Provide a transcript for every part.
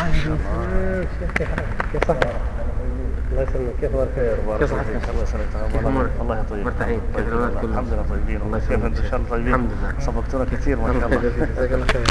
كيف صحتك؟ الله يسلمك. كيف أمورك؟ كيف صحتك؟ الله يسلمك. الله يطيب. مرتاحين. الحمد لله طيبين. الله يسلمك. كيف أنتم إن شاء الله طيبين؟ الحمد لله. سبقتونا كثير ما شاء الله. جزاك الله خير.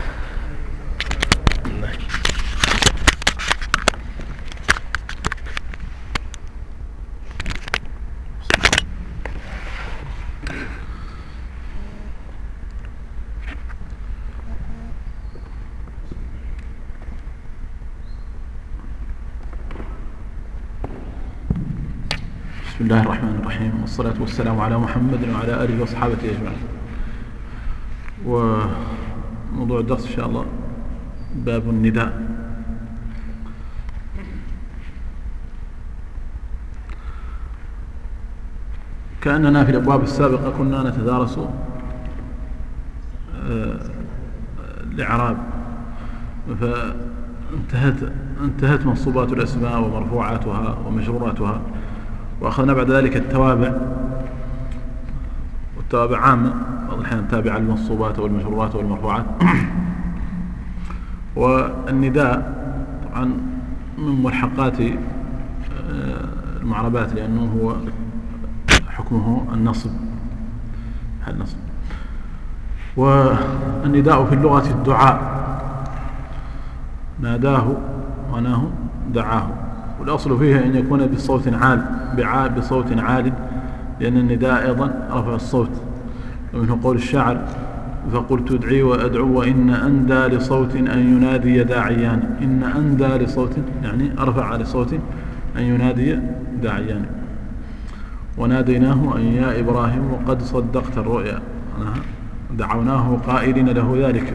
بسم الله الرحمن الرحيم، والصلاة والسلام على محمد وعلى آله وصحابته أجمعين. وموضوع الدرس إن شاء الله باب النداء. كأننا في الأبواب السابقة كنا نتدارس الإعراب، فانتهت منصوبات الأسماء ومرفوعاتها ومجروراتها، وأخذنا بعد ذلك التوابع، والتوابع عامة بعض الأحيان تابعة للمنصوبات والمجرورات والمرفوعات. والنداء طبعا من ملحقات المعربات، لأنه هو حكمه النصب، حال نصب. والنداء في اللغة الدعاء، ناداه معناه دعاه، والأصل فيها أن يكون بصوت عال، بصوت عال، لأن النداء أيضا رفع الصوت. ومنه قول الشاعر: فقلت ادعي وأدعو وإن أندى لصوت أن ينادي داعيان. إن أندى لصوت يعني أرفع لصوت أن ينادي داعيان. وناديناه أن يا إبراهيم وقد صدقت الرؤيا، دعوناه قائلين له ذلك.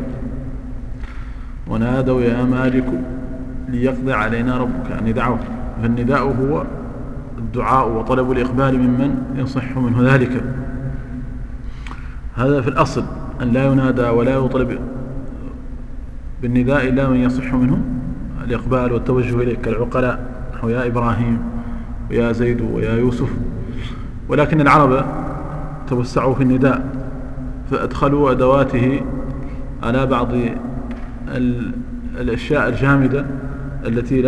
ونادوا يا مالك ليقضي علينا ربك، يعني دعوه. فالنداء هو الدعاء وطلب الإقبال ممن يصح منه ذلك. هذا في الأصل، أن لا ينادى ولا يطلب بالنداء إلا من يصح منه الإقبال والتوجه إليه، كالعقلاء نحو يا إبراهيم ويا زيد ويا يوسف. ولكن العرب توسعوا في النداء، فأدخلوا أدواته على بعض الأشياء الجامدة التي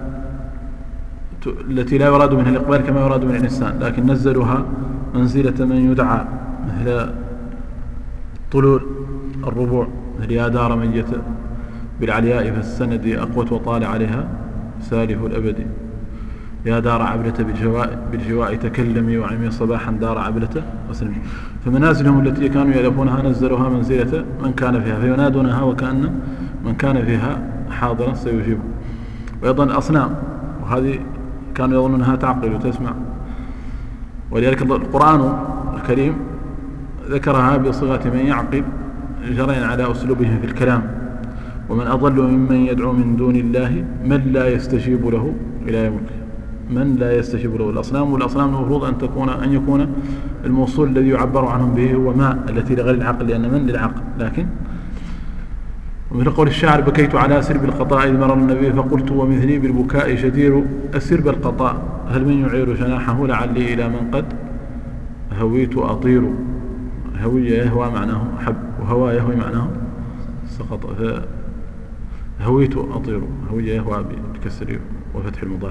لا يراد منها الإقبال كما يراد من الإنسان، لكن نزلوها منزلة من يدعى، مثل طلول الربوع، مثل يا دار ميت بالعلياء فالسند أقوت وطال عليها سالف الأبد. يا دار عبلة بالجواء تكلمي وعمي صباحا دار عبلة وسلمي. فمنازلهم التي كانوا يألفونها نزلوها منزلة من كان فيها، فينادونها وكأن من كان فيها حاضرا سيجيب. وأيضا الأصنام، وهذه كانوا يظنونها تعقل وتسمع، ولذلك القرآن الكريم ذكرها بصيغة من يعقل جريا على أسلوبهم في الكلام. ومن أضل ممن يدعو من دون الله من لا يستجيب له إلى يوم القيامة. من لا يستجيب له. الأصنام، والأصنام المفروض أن يكون الموصول الذي يعبر عنهم به هو ما التي لغير العقل، لأن من للعقل. لكن ومثل قول الشاعر: بكيت على سرب القطاء إذ مر النبي فقلت ومثلي بالبكاء جدير السرب القطاء هل من يعير جناحه لعلي إلى من قد هويت أطير. هوي يهوى معناه حب، وهوى يهوي معناه سقط. هويت أطير، هوي يهوى بالكسر وفتح المضارع.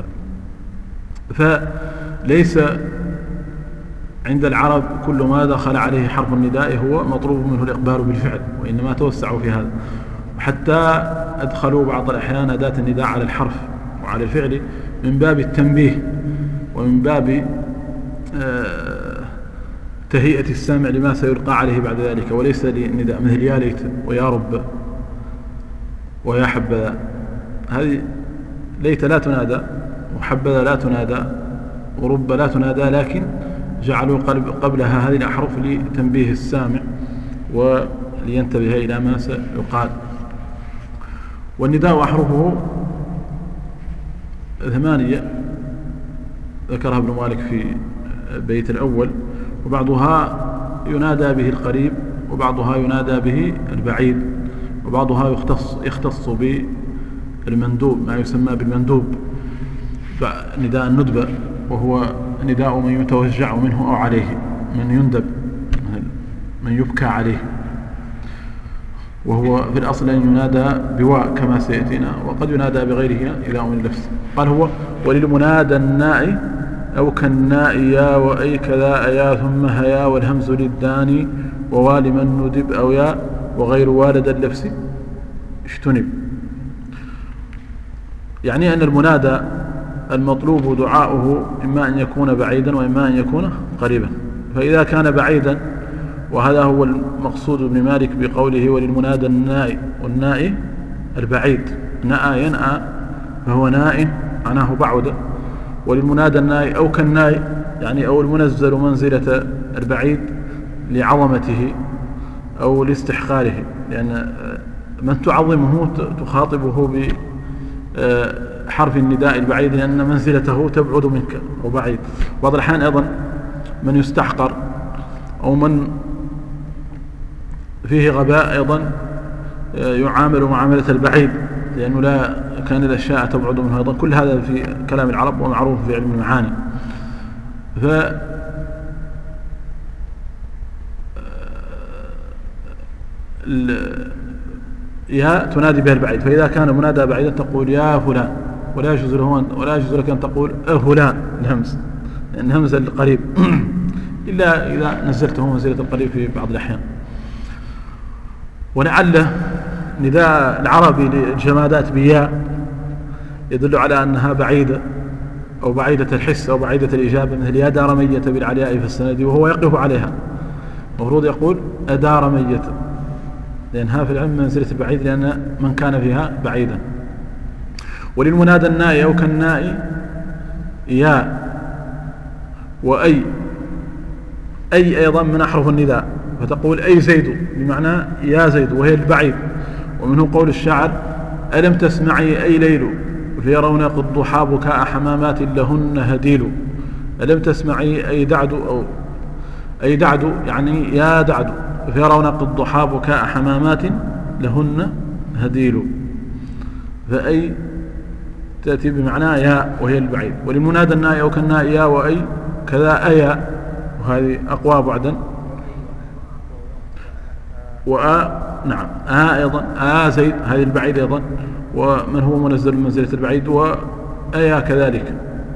فليس عند العرب كل ما دخل عليه حرف النداء هو مطلوب منه الإقبال بالفعل، وإنما توسعوا في هذا. وحتى أدخلوا بعض الأحيان أداة النداء على الحرف وعلى الفعل من باب التنبيه، ومن باب تهيئة السامع لما سيلقى عليه بعد ذلك، وليس للنداء مثل يا ليت ويا رب ويا حبذا. هذه ليت لا تنادى، وحبذا لا تنادى، ورب لا تنادى، لكن جعلوا قبلها هذه الأحرف لتنبيه السامع ولينتبه إلى ما سيقال. والنداء أحرفه 8 ذكرها ابن مالك في بيت الأول، وبعضها ينادى به القريب، وبعضها ينادى به البعيد، وبعضها يختص بالمندوب، ما يسمى بالمندوب، نداء الندبة، وهو نداء من يتوجع منه أو عليه، من يندب، من يبكى عليه. وهو في الأصل أن ينادى بواء كما سيأتينا، وقد ينادى بغيرها إلى أم اللفظ. قال هو وللمنادى النائي أو كالنائي يا وأي كذا أيا ثم هيا والهمز للداني ووال من ندب أو يا وغير والد اللفظ اجتنب. يعني أن المنادى المطلوب دعاؤه إما أن يكون بعيدا وإما أن يكون قريبا. فإذا كان بعيدا، وهذا هو المقصود ابن مالك بقوله وللمنادى النائي، والنائي البعيد، نأى ينأى فهو نائي معناه بعد. وللمنادى النائي أو كالنائي يعني أو المنزل منزلة البعيد لعظمته أو لاستحقاره، لأن من تعظمه تخاطبه بحرف النداء البعيد لأن منزلته تبعد منك أو بعيد. بعض الأحيان أيضا من يستحقر أو من فيه غباء أيضا يعامل معاملة البعيد لأنه لا كان الأشياء تبعد منه أيضا. كل هذا في كلام العرب ومعروف في علم المعاني. يا تنادي بها البعيد، فإذا كان المنادى بعيدا تقول يا فلان، ولا يجوز لك أن تقول فلان الهمز، لأن همز القريب إلا إذا نزلته منزلة القريب في بعض الأحيان. ولعل نداء العربي للجمادات بياء يدل على أنها بعيدة أو بعيدة الحس أو بعيدة الإجابة، مثل يا دار مية بالعلياء في السند، وهو يقف عليها المفروض يقول أدار مية، لأنها في العلم منزلة البعيد لأن من كان فيها بعيدا. وللمنادى النائي أو كالنائي يا وأي، أي أيضا من أحرف النداء، فتقول أي زيد بمعنى يا زيد وهي البعيد. ومنه قول الشاعر ألم تسمعي أي ليل في رونق الضحى بكاء حمامات لهن هديل. ألم تسمعي أي دعد أو أي دعد يعني يا دعد في رونق الضحى بكاء حمامات لهن هديل، فأي تأتي بمعنى يا وهي البعيد. وللمنادى النائي أو كالنائي يا وأي كذا أيا، وهذه أقوى بعدا. نعم أيضا زيد هذه البعيد أيضا، ومن هو منزل من منزلة البعيد، وأيا كذلك.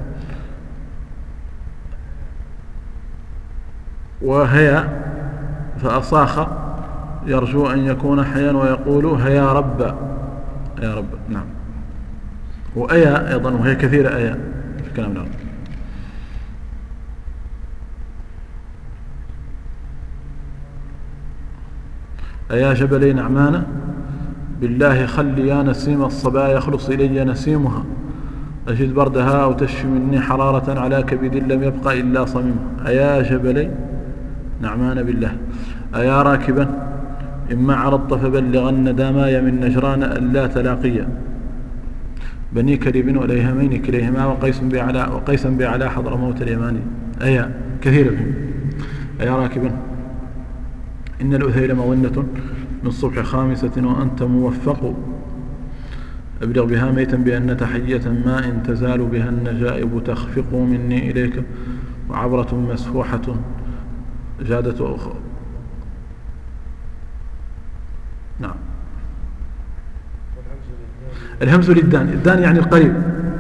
وهيا فأصاخ يرجو أن يكون حيا ويقول هيا رب، يا رب. نعم. وأيا أيضا وهي كثيرة أيا في كلام العرب. أيا جبلي نعمان بالله خل يا نسيم الصبا يخلص إلي نسيمها، أجد بردها أو تشفي مني حرارة على كبد لم يبقى إلا صميمها. أيا جبلي نعمان بالله. أيا راكبا إما عرضت فبلغن داماي من نجران ألا تلاقيا، بني كريب وليهمين كليهما وقيسا بعلى حضر موت اليماني. أيا كثيرة بهم. أيا راكبا إن الأثيل مظنة من صبح خامسة وأنت موفق، أبلغ بها ميتا بأن تحية ماء تزال بها النجائب تخفق مني إليك، وعبرة مسفوحة جادة أخرى. نعم. الهمز للدان، الدان يعني القريب.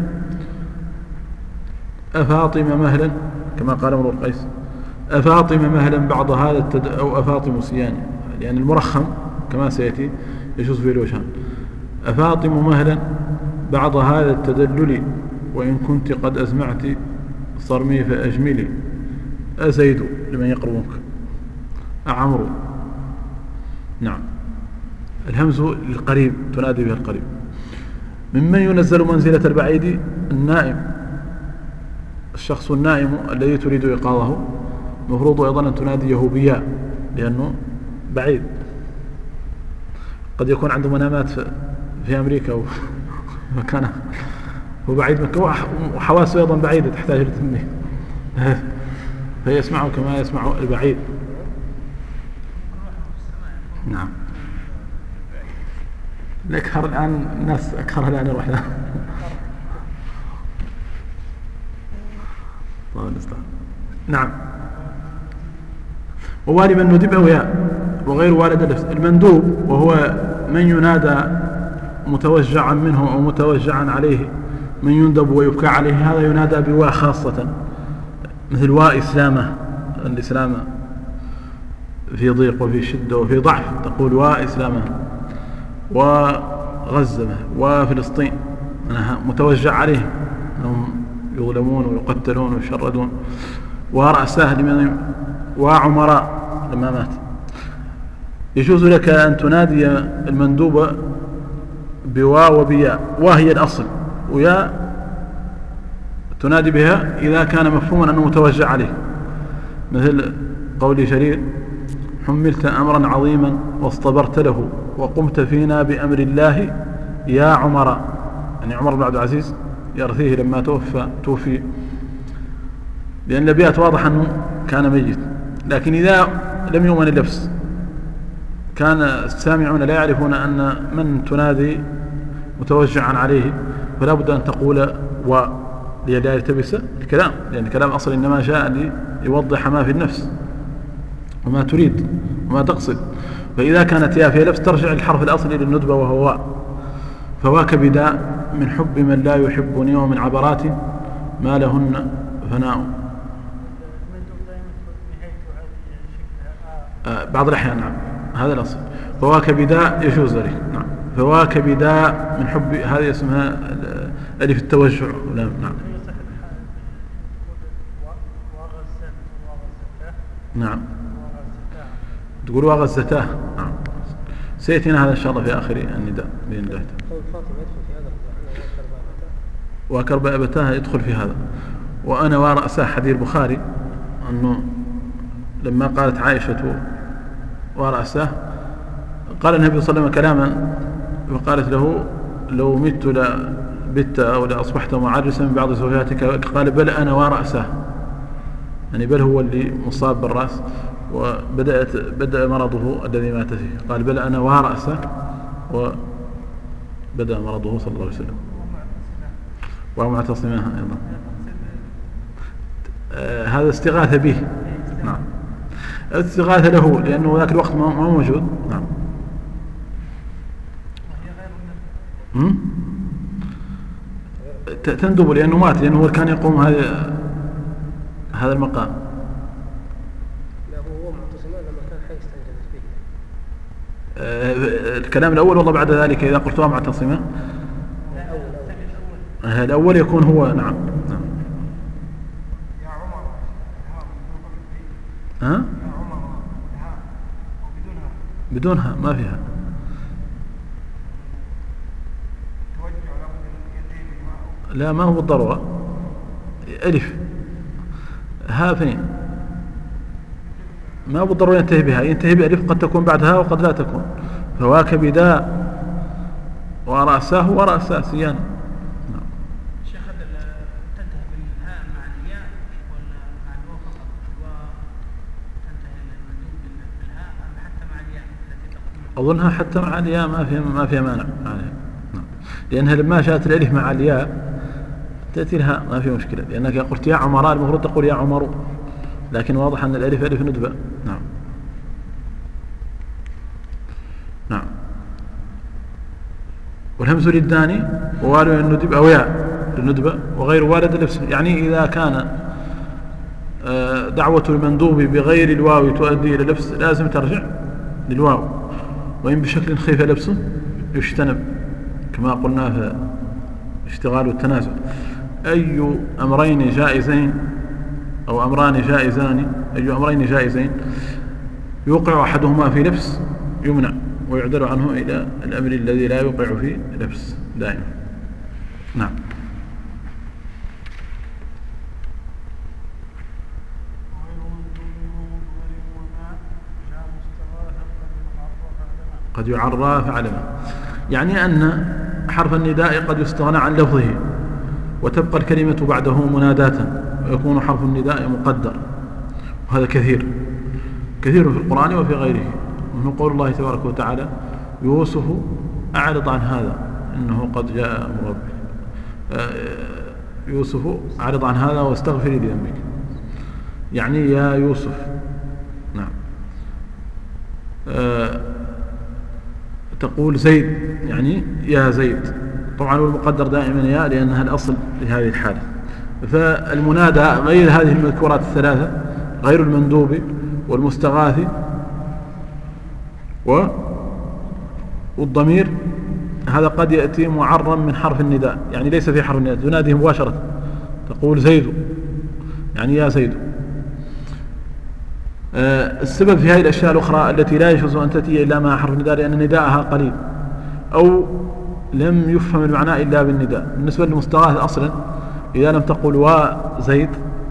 أفاطمة مهلا كما قال امرؤ القيس، أفاطمة مهلا بعض هذا أو أفاطم سيان، يعني المرخم كما سيأتي يجوز فيه الوجهان. أفاطم مهلا بعض هذا التدلل وإن كنت قد أزمعت صرمي فأجملي، أزيد لمن يقربك، أعمرو. نعم. الهمز للقريب تنادي به القريب. ممن ينزل منزلة البعيد النائم، الشخص النائم الذي تريد إيقاظه مفروض أيضا أن تناديه بياء لأنه بعيد، قد يكون عنده منامات في أمريكا ومكانه هو بعيد منك، وحواسه أيضا بعيدة تحتاج لتنبيه فيسمعه كما يسمع البعيد. نعم. الأكثر الآن الناس أكثرها الآن يروح لها. الله المستعان. نعم. ووالي من ندب أو ياء، وغير وارد اللفظ. المندوب وهو من ينادى متوجعا منه أو متوجعا عليه، من يندب ويبكى عليه، هذا ينادى بواء خاصة، مثل واء إسلامه، الإسلام في ضيق وفي شدة وفي ضعف تقول واء إسلامه، وغزة وفلسطين أنها متوجع عليهم أنهم يظلمون ويقتلون ويشردون، ورأساه لمن وعمراء لما مات. يجوز لك أن تنادي المندوب بواء وبياء، وهي الأصل، ويا تنادي بها إذا كان مفهوما أنه متوجع عليه، مثل قول شرير: حملت أمرا عظيما واصطبرت له وقمت فينا بأمر الله يا عمر. يعني عمر بن عبد العزيز يرثيه لما توفي، لأن الأبيات واضح أنه كان ميت. لكن إذا لم يؤمن اللفظ كان السامعون لا يعرفون أن من تنادي متوجعا عليه، فلا بد أن تقول لا يلتبس الكلام، لأن الكلام أصلا إنما جاء ليوضح ما في النفس وما تريد وما تقصد. فإذا كانت يا في لفظ ترجع الحرف الأصلي للندبة وهو واء. فواك بداء من حب من لا يحبني ومن عبرات ما لهن فناء. بعض الأحيان نعم هذا الأصل. فواك بداء يجوز ذلك، نعم. فواك بداء من حب، هذه اسمها ألف التوجع. نعم نعم تقول وغزتاه. نعم سيأتينا هذا إن شاء الله في آخر النداء بإذن الله. وكربأبتاه يدخل في هذا. وأنا ورأساه حديث البخاري أنه لما قالت عائشة ورأساه قال النبي صلى الله عليه وسلم كلاما وقالت له: لو مت لبت أو لأصبحت معرسا من بعض زوجاتك. قال: بل أنا ورأساه، يعني بل هو اللي مصاب بالرأس وبدأ مرضه الذي مات فيه. قال: بل أنا ورأسه، وبدأ مرضه صلى الله عليه وسلم. ومعتصمها أيضا هذا استغاثة به. نعم استغاثة له لأنه ذاك الوقت ما موجود. نعم تندب لأنه مات، لأنه هو كان يقوم هذا المقام. لا هو معتصم لما كان حي استنجدت به. الكلام الأول والله بعد ذلك إذا قلتها معتصمة الأول يكون هو. نعم نعم. يا عمر ها؟ يا عمر بدونها ما فيها. لا ما هو بالضرورة. ألف ها فين ما هو بالضرورة ينتهي بها، ينتهي بألف قد تكون بعدها وقد لا تكون. فواك بداء ورأساه ورأساه سيان. نعم. شيخ تنتهي بالهاء مع الياء ولا مع الواو فقط، وتنتهي المندوب بالهاء أم حتى مع الياء التي تقدم؟ أظنها حتى مع الياء ما فيها مانع. نعم. لأنها لما جاءت الألف مع الياء تأتي لها ما في مشكلة، لأنك قلت يا عمراء المفروض تقول يا عمر، لكن واضح أن الألف ألف ندبة. نعم نعم. والهمز للداني ووارد الندب أو ياء للندبة وغير وارد اللفظ. يعني إذا كان دعوة المندوب بغير الواو تؤدي إلى لفظ لازم ترجع للواو، وإن بشكل خيف لبسه يجتنب كما قلنا في اشتغال والتنازل. أي أمرين جائزين أو أمران جائزان، أي أمرين جائزين يوقع أحدهما في لبس يمنع ويعدل عنه إلى الأمر الذي لا يوقع في لبس دائما. نعم. قد يعرى فعلما، يعني أن حرف النداء قد يستغنى عن لفظه وتبقى الكلمة بعده مناداة، ويكون حرف النداء مقدر. وهذا كثير في القرآن وفي غيره، منه قول الله تبارك وتعالى: يوسف أعرض عن هذا إنه قد جاء أمر ربك. يوسف أعرض عن هذا واستغفري لذنبك، يعني يا يوسف. نعم. تقول زيد يعني يا زيد، طبعا والمقدر دائما يا لأنها الأصل لهذه الحالة. فالمنادى غير هذه المذكورات الثلاثة، غير المندوب والمستغاث والضمير، هذا قد يأتي معرم من حرف النداء، يعني ليس في حرف النداء، تناديه مباشرة، تقول زيد يعني يا زيد. السبب في هذه الأشياء الأخرى التي لا يجوز أن تأتي إلا مع حرف النداء لأن نداءها قليل أو لم يفهم المعنى إلا بالنداء. بالنسبة للمستغاث أصلا إذا لم تقل وزيد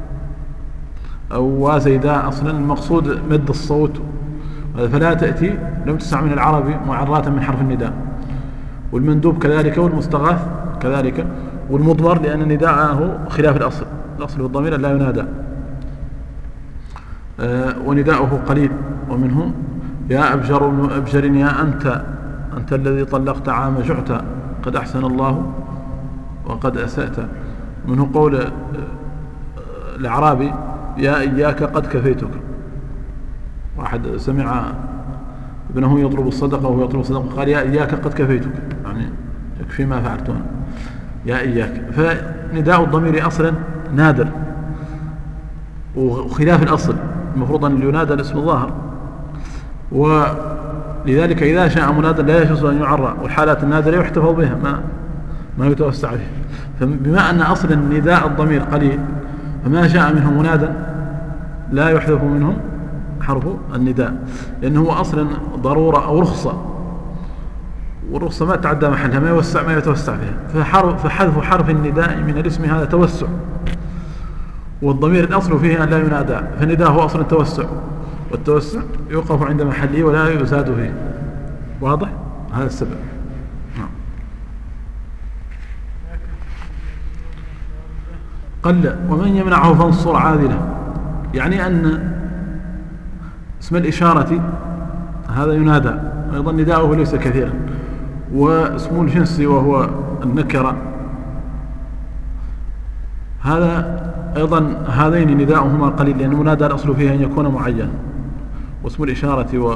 أو وزيدا أصلا المقصود مد الصوت، فلا تأتي، لم تستعمل العربي معراة من حرف النداء. والمندوب كذلك، والمستغاث كذلك، والمضمر لأن نداءه خلاف الأصل في الضمير لا ينادى، ونداءه قليل. ومنه يا أبجر ابن أبجر يا أنت الذي طلقت عام جعت قد أحسن الله وقد أسأت. منه قول الأعرابي يا إياك قد كفيتك، واحد سمع ابنه يطلب الصدقة وهو يطلب الصدقة قال يا إياك قد كفيتك، يعني يكفي ما فعلتون يا إياك. فنداء الضمير أصلا نادر وخلاف الأصل، المفروض أن ينادى الاسم الظاهر، ولذلك إذا شاء منادى لا يجوز أن يعرى، والحالات النادرة يحتفظ بها ما يتوسع فيه. فبما أن أصل نداء الضمير قليل فما شاء منه منادى لا يحذف منه حرف النداء، لأنه أصلا ضرورة أو رخصة، والرخصة ما تعدى محلها، ما يتوسع فيها. فحذف حرف النداء من الاسم هذا توسع، والضمير الأصل فيه أن لا ينادى، فالنداء هو أصلا التوسع، والتوسع يوقف عند محله ولا يزاد فيه. واضح؟ هذا السبب. قل ومن يمنعه فانصر عاذله، يعني أن اسم الإشارة هذا ينادى، أيضا نداؤه ليس كثيرا. واسم الجنس وهو النكرة هذا أيضا هذين نداؤهما قليل، لأن المنادى الأصل فيه أن يكون معين، واسم الإشارة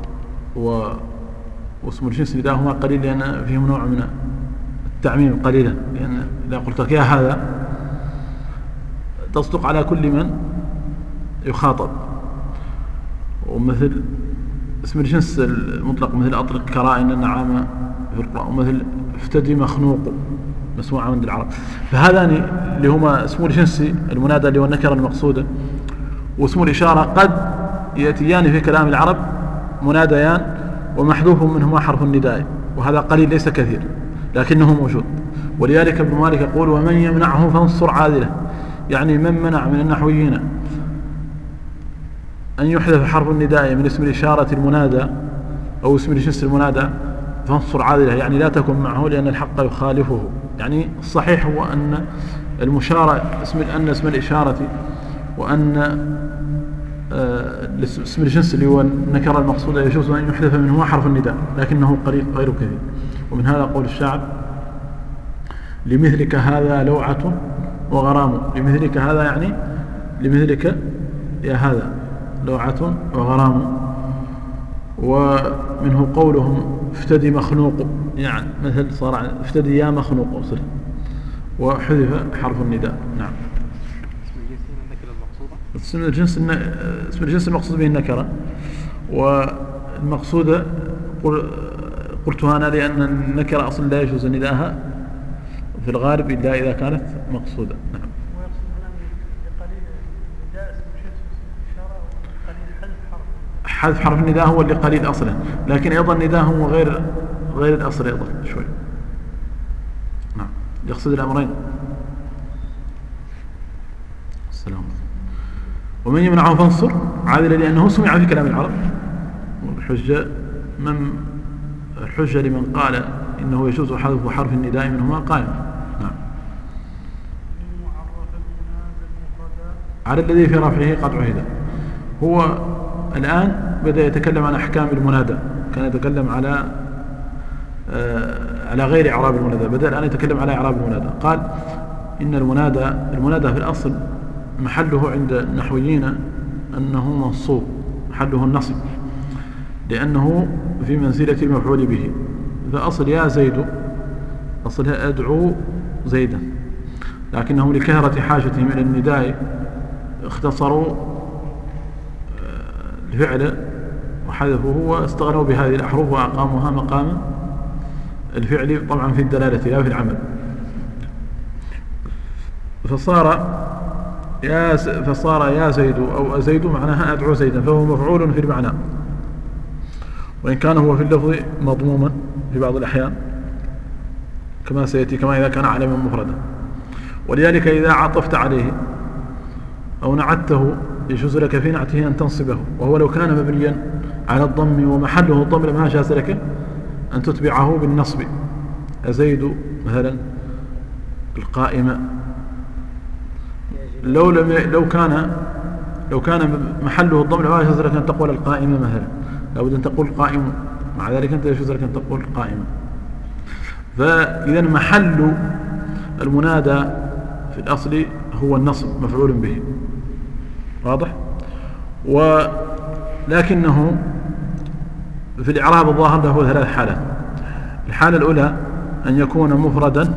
واسم الجنس نداؤهما قليل لأن فيهم نوع من التعميم قليلا، لأن إذا قلت لك يا هذا تصدق على كل من يخاطب. ومثل اسم الجنس المطلق مثل أطلق كرائن النعامة في القرآن، ومثل افتدي مخنوق مسموع عند العرب. فهذان اللي هما اسم الجنس المنادى اللي هو النكرة المقصودة، واسم الإشارة قد يأتيان في كلام العرب مناديان ومحذوف منهما حرف النداء، وهذا قليل ليس كثير لكنه موجود. ولذلك ابن مالك يقول ومن يمنعه فانصر عاذله، يعني من منع من النحويين أن يحذف حرف النداء من اسم الإشارة المنادى أو اسم الجنس المنادى فانصر عاذله، يعني لا تكن معه لأن الحق يخالفه. يعني الصحيح هو أن المشارة اسم الإشارة وأن اسم الجنس اللي هو النكرة المقصودة يجوز أن يحذف منه حرف النداء، لكنه قليل غير كثير. ومن هذا قول الشاعر لمثلك هذا لوعة وغرام، لمثلك هذا يعني لمثلك يا هذا لوعة وغرام. ومنه قولهم افتدي مخنوق، يعني مثل صار افتدي يا مخنوق أصل، وحذف حرف النداء. نعم. اسم الجنس المقصود به النكرة، والمقصودة قلت أنا لأن النكرة أصلا لا يجوز نداءها في الغالب إلا إذا كانت مقصودة. نعم. حذف حرف النداء هو اللي قليل أصلا، لكن أيضا النداء هو غير الأصل أيضا شوي. نعم. يقصد الأمرين. السلام. ومن يمنعه فانصر عاذل لأنه سمع في كلام العرب، والحجة الحجة لمن قال إنه يجوز حذف حرف النداء منهما قائم. نعم. على الذي في رفعه قد عهد. هو الآن بدأ يتكلم عن أحكام المنادى، كان يتكلم على غير إعراب المنادى، بدأ الآن يتكلم على إعراب المنادى. قال إن المنادى في الأصل محله عند النحويين أنه منصوب، محله النصب، لأنه في منزلة المفعول به. فأصل يا زيد أصلها أدعو زيدا، لكنهم لكثرة حاجتهم إلى النداء اختصروا الفعل وحذفوه واستغنوا بهذه الأحرف وأقاموها مقام الفعل، طبعا في الدلالة لا في العمل. فصار يا زيد أو أزيد معناها أدعو زيدا، فهو مفعول في المعنى، وإن كان هو في اللفظ مضموما في بعض الأحيان كما سيأتي، كما إذا كان علما مفردا. ولذلك إذا عطفت عليه أو نعته يجوز لك في نعته أن تنصبه، وهو لو كان مبنيا على الضم ومحله الضم لما جاز لك أن تتبعه بالنصب. أزيد مثلا القائمة، لو كان محله الضم لما جاز لك أن تقول القائمة مثلا، لابد أن تقول قائم، مع ذلك أنت يجوز لك أن تقول قائمة. فإذا محل المنادى في الأصل هو النصب مفعول به، واضح؟ ولكنه في الإعراب الظاهر له 3 حالات. الحالة الأولى أن يكون مفردا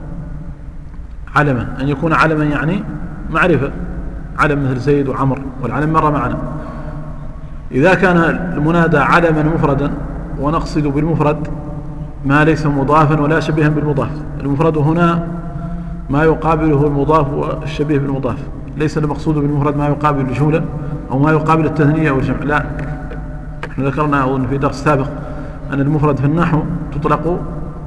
علما، أن يكون علما يعني معرفة، علم مثل زيد وعمر، والعلم مر معنا. إذا كان المنادى علما مفردا، ونقصد بالمفرد ما ليس مضافا ولا شبيها بالمضاف. المفرد هنا ما يقابله المضاف والشبيه بالمضاف، ليس المقصود بالمفرد ما يقابل الجملة أو ما يقابل التثنية أو الجمع، لا. احنا ذكرنا أظن في درس سابق أن المفرد في النحو تطلق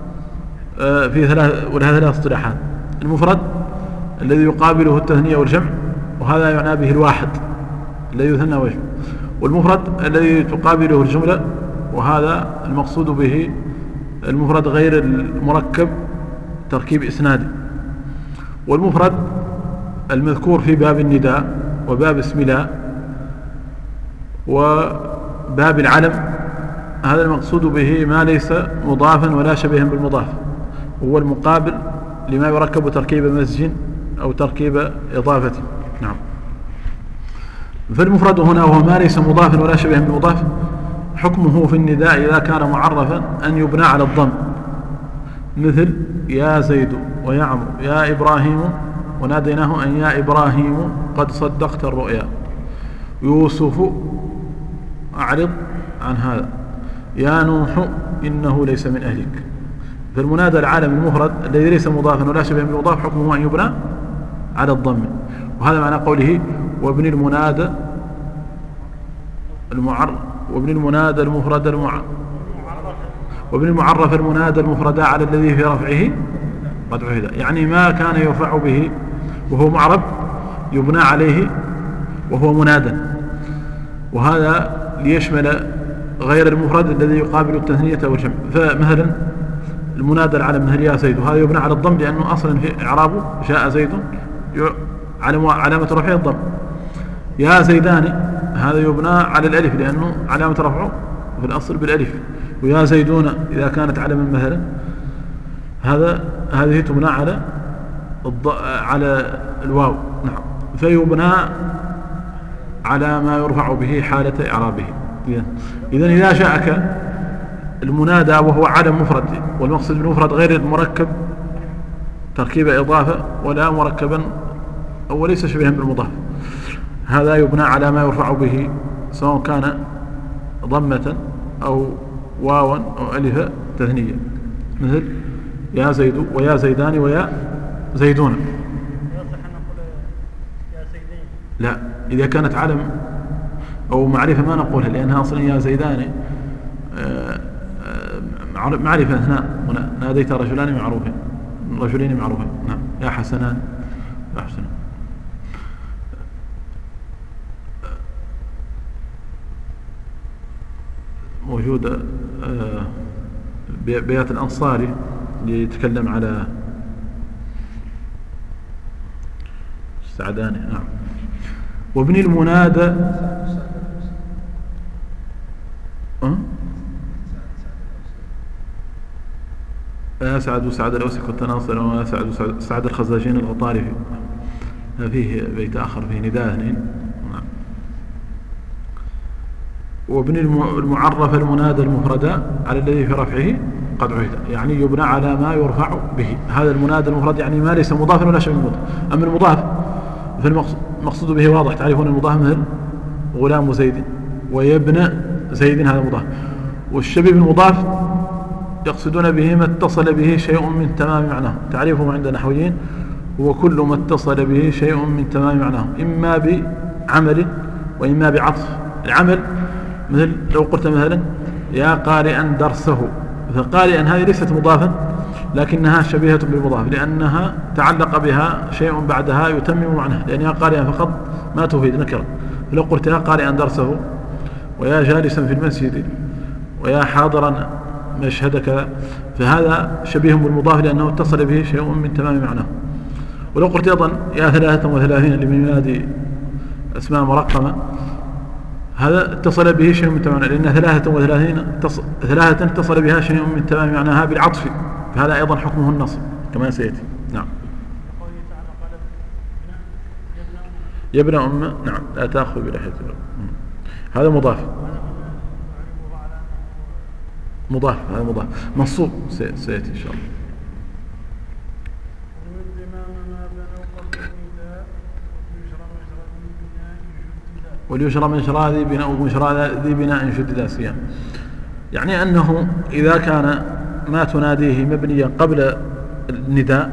ولها 3 اصطلاحات: المفرد الذي يقابله التثنية والجمع، وهذا يعنى به الواحد الذي يثنى ويجمع، والمفرد الذي تقابله الجملة، وهذا المقصود به المفرد غير المركب تركيب إسنادي. والمفرد المذكور في باب النداء وباب اسم لا وباب العلم، هذا المقصود به ما ليس مضافا ولا شبيها بالمضاف، هو المقابل لما يركب تركيب مزج أو تركيب إضافة. نعم. فالمفرد هنا وهو ما ليس مضافا ولا شبيها بالمضاف، حكمه في النداء إذا كان معرفا أن يبنى على الضم، مثل يا زيد ويا عمرو يا إبراهيم وناديناه أن يا إبراهيم قد صدقت الرؤيا، يوسف أعرض عن هذا، يا نوح إنه ليس من أهلك. فالمنادى العالم المفرد الذي ليس مضافا ولا شبه بالمضاف حكمه أن يبنى على الضم، وهذا معنى قوله وابن المنادى المفرد وابن المعرف المنادى المفرد على الذي في رفعه قد عهد، يعني ما كان يرفع به وهو معرب يبنى عليه وهو منادى، وهذا ليشمل غير المفرد الذي يقابل التثنية والجمع. فمثلا المنادى العلم مثل يا زيد، وهذا يبنى على الضم لأنه أصلا في إعرابه جاء زيد علامة رفعه الضم. يا زيدان هذا يبنى على الألف لأنه علامة رفعه في الأصل بالألف. ويا زيدون إذا كانت علما مثلا هذه تبنى على الواو. نعم. فيبنى على ما يرفع به حالة إعرابه. إذن إذا جاءك المنادى وهو علم مفرد، والمقصد بالمفرد غير المركب تركيب إضافة ولا مركبا أو ليس شبيها بالمضاف، هذا يبنى على ما يرفع به سواء كان ضمة أو واوا أو ألف تثنية، مثل يا زيد ويا زيدان ويا زيدون. لا، إذا كانت علم أو معرفة ما نقولها لأنها أصلا يا زيدان معرفة هنا ناديت رجلين معروفين. نعم. يا حسنان يا حسنان. موجود بيات الأنصاري يتكلم على السعداني. نعم. وابن المنادى أسعد وسعد الأوسي كنت ناصر وأسعد سعد الخزاجين الغطارفي، فيه بيت آخر فيه نداء اثنين. نعم. وابن المعرف المنادى المفرد على الذي في رفعه قد عهد، يعني يبنى على ما يرفع به. هذا المنادى المفرد يعني ما ليس مضافا ولا شيء مضاف. أما المضاف فالمقصود به واضح، تعرفون المضاف مثل غلام زيد ويبنى زيد، هذا مضاف. والشبيه بالمضاف يقصدون به ما اتصل به شيء من تمام معناه، تعريفه عند النحويين هو كل ما اتصل به شيء من تمام معناه، إما بعمل وإما بعطف. العمل مثل لو قلت مثلا يا قارئا درسه، فقارئا هذه ليست مضافا لكنها شبيهة بالمضاف لأنها تعلق بها شيء بعدها يتمم معناها، لأن يا قارئا فقط ما تفيد نكرة. فلو قلت يا قارئا درسه ويا جالسا في المسجد ويا حاضرا مشهد كذا، فهذا شبيه بالمضاف لأنه اتصل به شيء من تمام معناه. ولو قلت أيضا يا 33 لمن ينادي أسماء مرقمة، هذا اتصل به شيء من تمام، لأن 33 اتصل بها شيء من تمام معناها بالعطف، فهذا أيضا حكمه النصب كما سيأتي. نعم. يا ابن أم، نعم، لا تأخذ بلحية هذا مضاف، هذا مضاف منصوب سيأتي إن شاء الله. وليشرى من شرى ذي بناء ومشرى ذي بناء شدد السيام، يعني أنه إذا كان ما تناديه مبنيا قبل النداء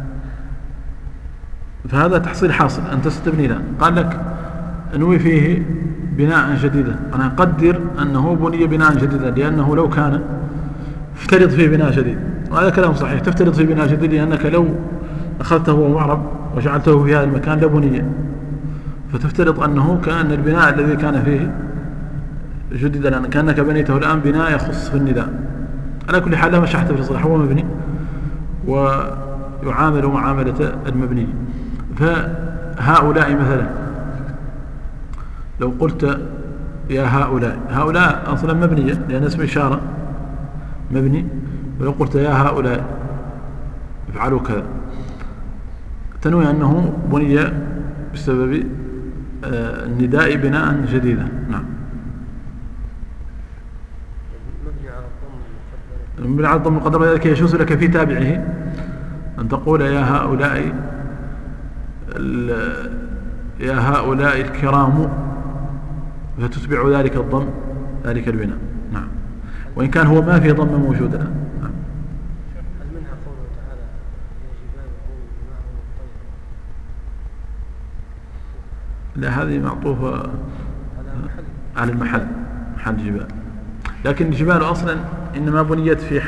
فهذا تحصيل حاصل، أنت تستبني له. قال لك انوي فيه بناء جديدا، أنا أقدر أنه بني بناء جديدا لأنه لو كان افترض فيه بناء جديد، وهذا كلام صحيح، تفترض فيه بناء جديد لأنك لو أخذته هو معرب وجعلته في هذا المكان لبني، فتفترض أنه كأن البناء الذي كان فيه جدد الآن، كأنك بنيته الآن بناء يخص في النداء. على كل حال لا مشاحة في الإصلاح، هو مبني ويعامل معاملة المبني. فهؤلاء مثلا لو قلت يا هؤلاء أصلا مبنية لأن اسم إشارة مبني، ولو قلت يا هؤلاء افعلوا كذا تنوي أنه بني بسبب النداء بناء جديدا. نعم. مبني على الضم المقدر، ذلك يجوز لك في تابعه أن تقول يا هؤلاء الكرام، فتتبع ذلك الضم ذلك البناء. نعم. وإن كان هو ما في ضم موجود الآن. نعم. هل منها قوله تعالى يا جبال قومي بماء والطير؟ لا، هذه معطوفة على المحل، محل جبال، لكن الجبال أصلا إنما بنيت في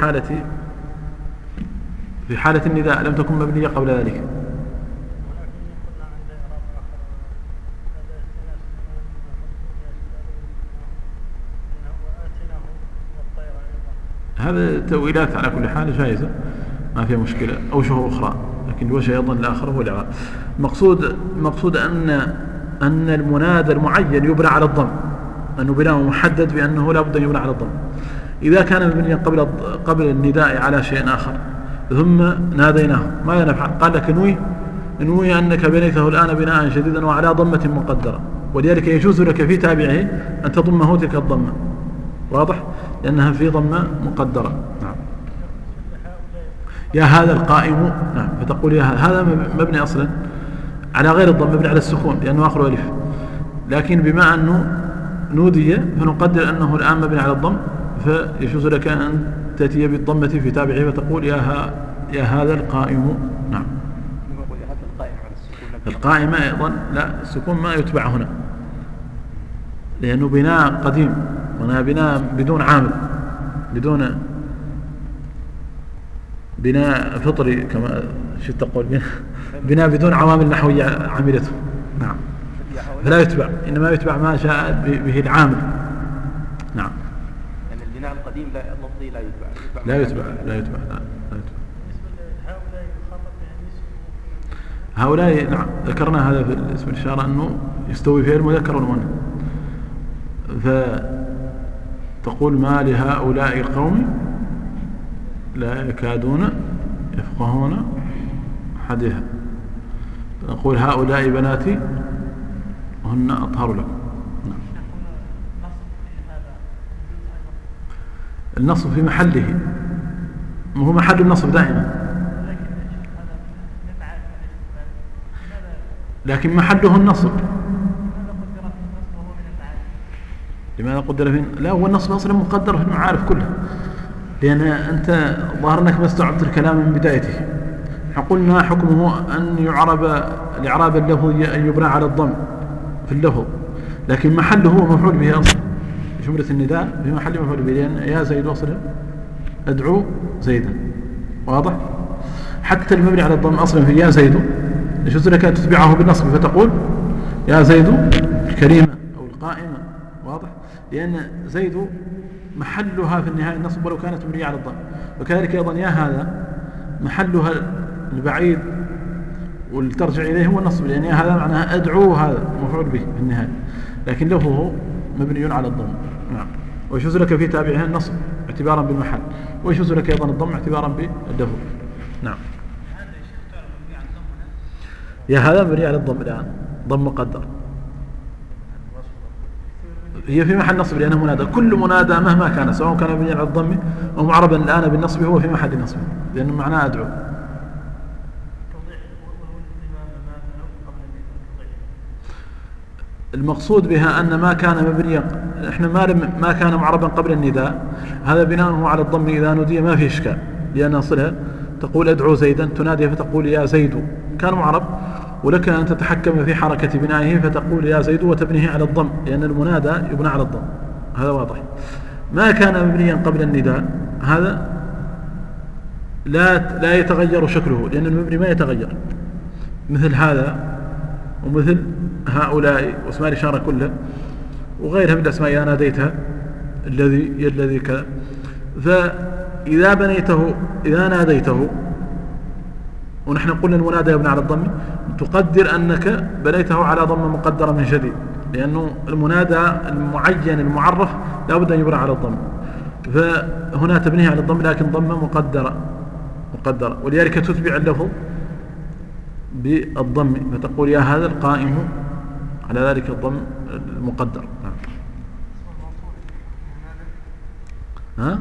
حالة النداء، لم تكن مبنية قبل ذلك. هذا تأويلات على كل حال جائزة ما فيها مشكلة، أوجه أخرى، لكن الوجه أيضا الآخر هو الإعراب. مقصود أن المنادى المعين يبنى على الضم، أنه بناء محدد بأنه لا بد أن يبنى على الضم. إذا كان مبنيا قبل النداء على شيء آخر ثم ناديناه ماذا نفعل؟ قال لك انوي أنك بنيته الآن بناء جديدا وعلى ضمة مقدرة، ولذلك يجوز لك في تابعه أن تضمه تلك الضمة، واضح؟ لأنها في ضمة مقدرة. نعم. يا هذا القائم، نعم، فتقول يا هذا مبني أصلا على غير الضم، مبني على السكون لأنه آخر ألف، لكن بما أنه نودي فنقدر أنه الآن مبني على الضم، فيجوز لك أن تأتي بالضمة في تابعه فتقول يا هذا القائم. نعم. القائم أيضا لا، السكون ما يتبع هنا لأنه بناء قديم، هنا بناء بدون عامل، بدون بناء فطري كما شئت تقول، بناء بدون عوامل نحوية عملته. نعم. فلا يتبع، إنما يتبع ما جاء به العامل. نعم. يعني البناء القديم اللفظي لا يتبع. هؤلاء نعم ذكرنا هذا في اسم الإشارة أنه يستوي فيه المذكر والمؤنث، فتقول ما لهؤلاء القوم لا يكادون يفقهون حديثا، نقول هؤلاء بناتي هن أطهر لكم. نعم. النصب في محله، هو محل النصب دائما، لكن محله النصب. لماذا قدر فيه؟ لا، هو النصب أصلا مقدر في المعارف كلها، لأن أنت ظهر أنك ما استوعبت الكلام من بدايته. قلنا حكمه أن يعرب الإعراب اللفظي أن يبنى على الضم في اللفظ، لكن محله هو مفعول به أصلا، جملة النداء في محل مفعول به، لأن يا زيد أصلا أدعو زيدا، واضح؟ حتى المبني على الضم أصلا في يا زيد يجوز لك أن تتبعه بالنصب فتقول يا زيد الكريمة أو القائمة، واضح؟ لأن زيد محلها في النهاية النصب ولو كانت مبنية على الضم. وكذلك أيضا يا هذا محلها البعيد والترجع إليه هو النصب، لأن يا هذا معناها أدعو، هذا مفعول به في النهاية، لكن لفظه مبني على الضم. نعم. ويجوز لك في تابعها النصب اعتبارا بالمحل، ويجوز لك أيضا الضم اعتبارا باللفظ. نعم. يا هذا مبني على الضم الآن، ضم مقدر، هي في محل نصب لأنه منادى. كل منادى مهما كان سواء كان مبني على الضم أو معربا الآن بالنصب هو في محل نصب، لأنه معناه أدعو. المقصود بها أن ما كان مبنيا، إحنا ما كان معربا قبل النداء، هذا بناؤه على الضم إذا نودي ما في إشكال، لأن أصلها تقول أدعو زيدا، تنادي فتقول يا زيد، كان معرب، ولك أن تتحكم في حركة بنائه فتقول يا زيد وتبنيه على الضم، لأن المنادى يبنى على الضم، هذا واضح. ما كان مبنيا قبل النداء هذا لا يتغير شكله، لأن المبني ما يتغير، مثل هذا ومثل هؤلاء واسماء الإشارة كلها وغيرها من الأسماء إذا ناديتها الذي كذا. فإذا إذا ناديته، ونحن قلنا المنادى يبنى على الضم، تقدر أنك بنيته على ضم مقدرة من شديد، لأنه المنادى المعين المعرف لا بد أن يبنى على الضم، فهنا تبنيه على الضم لكن ضمة مقدرة، ولذلك تتبع اللفظ بالضم فتقول يا هذا القائم، على ذلك الضم المقدر. ها؟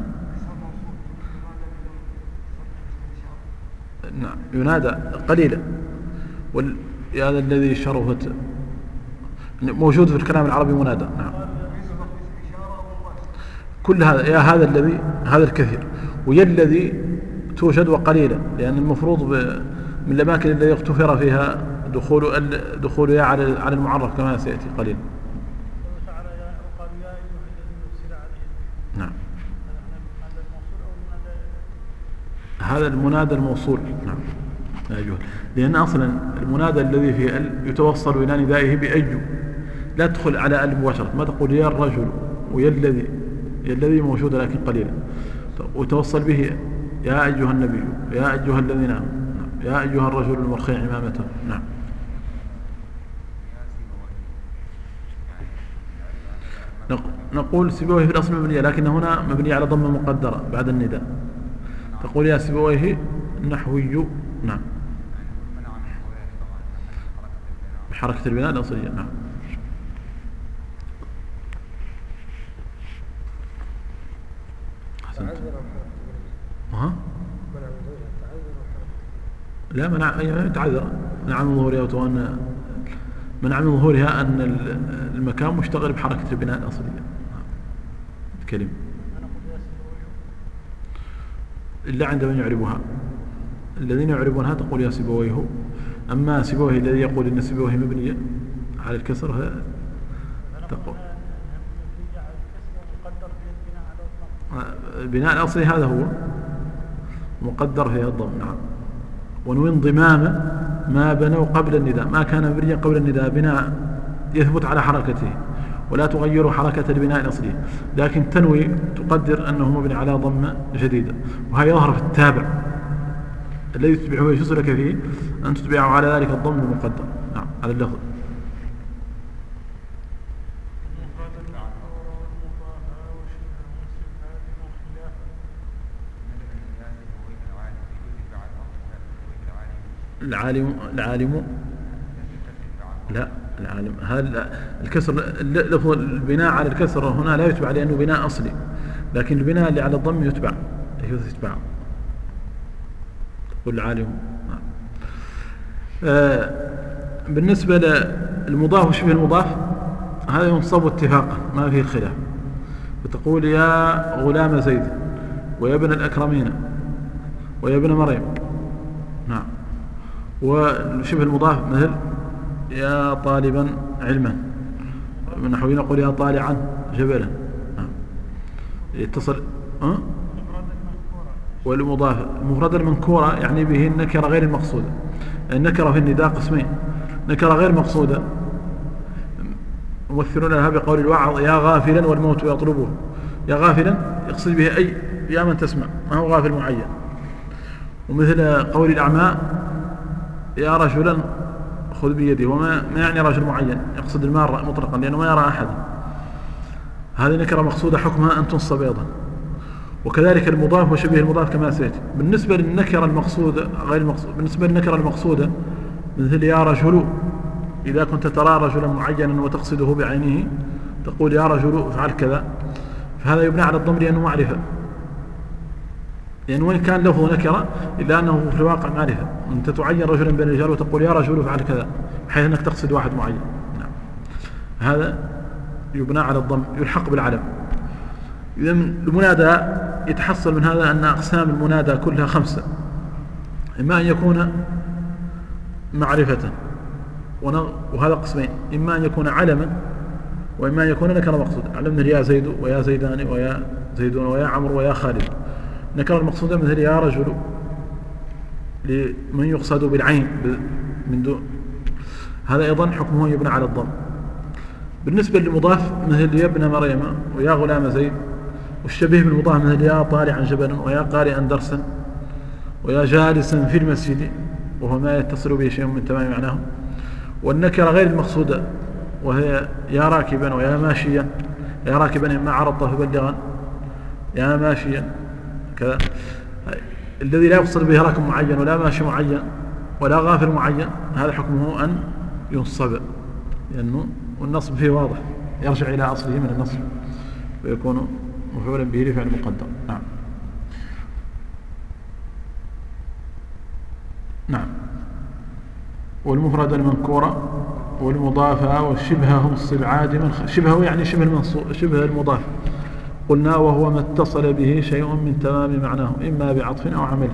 نعم، ينادى قليلا، هذا الذي شرفت موجود في الكلام العربي منادى. نعم. كل هذا يا هذا الذي، هذا الكثير، ويا الذي توجد وقليلا، لأن المفروض من الأماكن التي اغتفر فيها دخول يا على المعرف كما سيأتي قليلا. نعم. هذا المنادى الموصول. نعم. لا يجوز، لأن أصلا المنادى الذي فيه يتوصل إلى ندائه بأيو، لا تدخل على ال مباشرة، ما تقول يا الرجل ويا الذي موجودة لكن قليلا، وتوصل به يا أيها النبي، يا أيها الذين آمنوا، يا أيها الرجل المرخي عمامته. نعم. نقول سيبويه في الأصل مبنية، لكن هنا مبنية على ضمة مقدرة بعد النداء، تقول يا سيبويه نحوي. نعم. بحركة البناء الأصلية. نعم. أحسنت. لا منع يتعذر، منع من ظهورها، وأن منع من ظهورها أن المكان مشتغل بحركة البناء الأصلية الكلمة، إلا عند من يعربها. الذين يعربونها تقول يا سيبويه، أما سيبويه الذي يقول إن سيبويه مبنية على الكسر تقول البناء الأصلي هذا هو مقدر فيها الضم. نعم. ونوي انضمام ما بنوا قبل النداء، ما كان مبنيا قبل النداء بناء يثبت على حركته ولا تغير حركة البناء الأصلي، لكن تنوي تقدر أنه مبني على ضمة جديدة، وهي يظهر في التابع الذي تتبعه، يجوز لك فيه أن تتبعه على ذلك الضم المقدر. نعم. على اللفظ. العالم لا، العالم هذا الكسر، لفظ البناء على الكسر هنا لا يتبع لأنه بناء أصلي، لكن البناء اللي على الضم يتبع تقول العالم. بالنسبة للمضاف وشبه المضاف هذا ينصب اتفاقا ما فيه خلاف، فتقول يا غلام زيد ويا ابن الأكرمين ويا ابن مريم. نعم. وشبه المضاف مثل يا طالبا علما، نحو نقول يا طالعا جبلا. نعم. يتصل والمضاف المفرد المنكورة يعني به النكرة غير المقصودة. النكرة في النداء قسمين: نكرة غير مقصودة يمثلون لها بقول الوعظ يا غافلا والموت يطلبه. يا غافلا يقصد به أي يا من تسمع، ما هو غافل معين. ومثل قول الأعمى يا رجلا خذ بيده، وما يعني رجل معين، يقصد المار مطلقا لأنه ما يرى أحد. هذه نكرة مقصودة حكمها أن تنصب أيضا. وكذلك المضاف وشبه المضاف كما سيأتي. بالنسبة للنكرة المقصودة غير المقصودة، بالنسبة للنكرة المقصودة مثل يا رجل، إذا كنت ترى رجلا معينا وتقصده بعينه تقول يا رجل افعل كذا، فهذا يبنى على الضم لأنه معرفة، لأنه وإن كان لفظ نكرة إلا أنه في الواقع معرفة. أنت تعين رجلا بين الرجال وتقول يا رجل افعل كذا، بحيث أنك تقصد واحد معين. نعم. هذا يبنى على الضم يلحق بالعلم. إذا المنادى يتحصل من هذا أن أقسام المنادى كلها 5: إما أن يكون معرفة، وهذا قسمين: إما أن يكون علما، وإما أن يكون نكرة مقصودة. علمنا يا زيد ويا زيدان ويا زيدون ويا عمرو ويا خالد. نكرة المقصودة مثل يا رجل لمن يقصد بالعين من دون، هذا أيضا حكمه يبنى على الضم. بالنسبة للمضاف مثل يا ابن مريم ويا غلام زيد. والشبيه بالمضاف مثل يا طالعا جبلا ويا قارئا درسا ويا جالسا في المسجد، وهو ما يتصل به شيء من تمام معناه. والنكرة غير المقصودة وهي يا راكبا ويا ماشيا. يا راكبا إما عرضت فبلغا، يا ماشيا كذا. الذي لا يقصد به راكب معين ولا ماشي معين ولا غافل معين هذا حكمه أن ينصب، لأنه والنصب فيه واضح يرجع إلى أصله من النصب ويكون مفعولا به لفعل مقدر. نعم. نعم. والمفرد المنكورة والمضافة والشبهه انصب عادما. شبهه يعني شبه المضاف. قلنا وهو ما اتصل به شيء من تمام معناه إما بعطف أو عمل.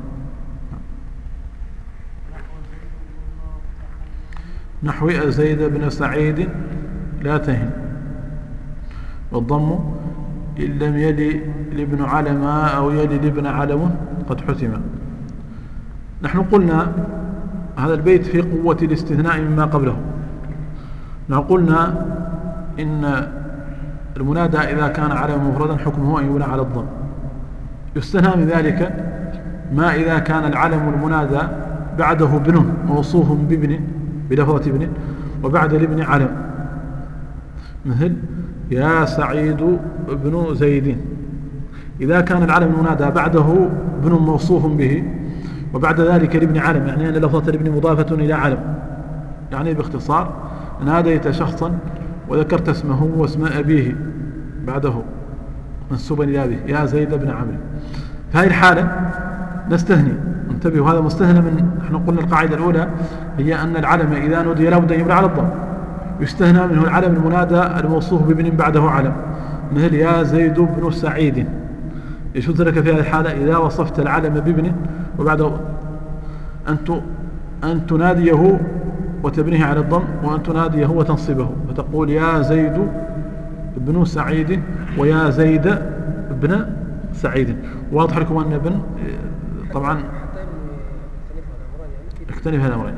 نحو زيد بن سعيد لا تهن. والضم إن لم يلي لابن علما أو يلي لابن علم قد حتم. نحن قلنا هذا البيت في قوة الاستثناء مما قبله. نحن قلنا إن المنادى إذا كان علم مفردا حكمه أن يبنى على الضم. يستثنى من ذلك ما إذا كان العلم المنادى بعده ابن موصوف بابن بلفظة ابن وبعد الابن علم، مثل يا سعيد ابن زيد. إذا كان العلم المنادى بعده ابن موصوف به وبعد ذلك الابن علم، يعني أن لفظة الابن مضافة إلى علم. يعني باختصار ناديت شخصا وذكرت اسمه واسم أبيه بعده منسوبا إلى أبيه يا زيد بن عمرو. في هذه الحالة نستثني. انتبهوا، هذا مستثنى من، نحن قلنا القاعدة الأولى هي أن العلم إذا نودي لا بد أن يبنى على الضم. يستثنى منه العلم المنادى الموصوف بابن بعده علم، مثل يا زيد بن سعيد. يشوف لك في هذه الحالة إذا وصفت العلم بابن وبعده أن تناديه وتبنيه على الضم، وأن تناديه وتنصبه فتقول يا زيد بن سعيد ويا زيد بن سعيد. واضح لكم أن ابن طبعا اختلف هذا الأمرين.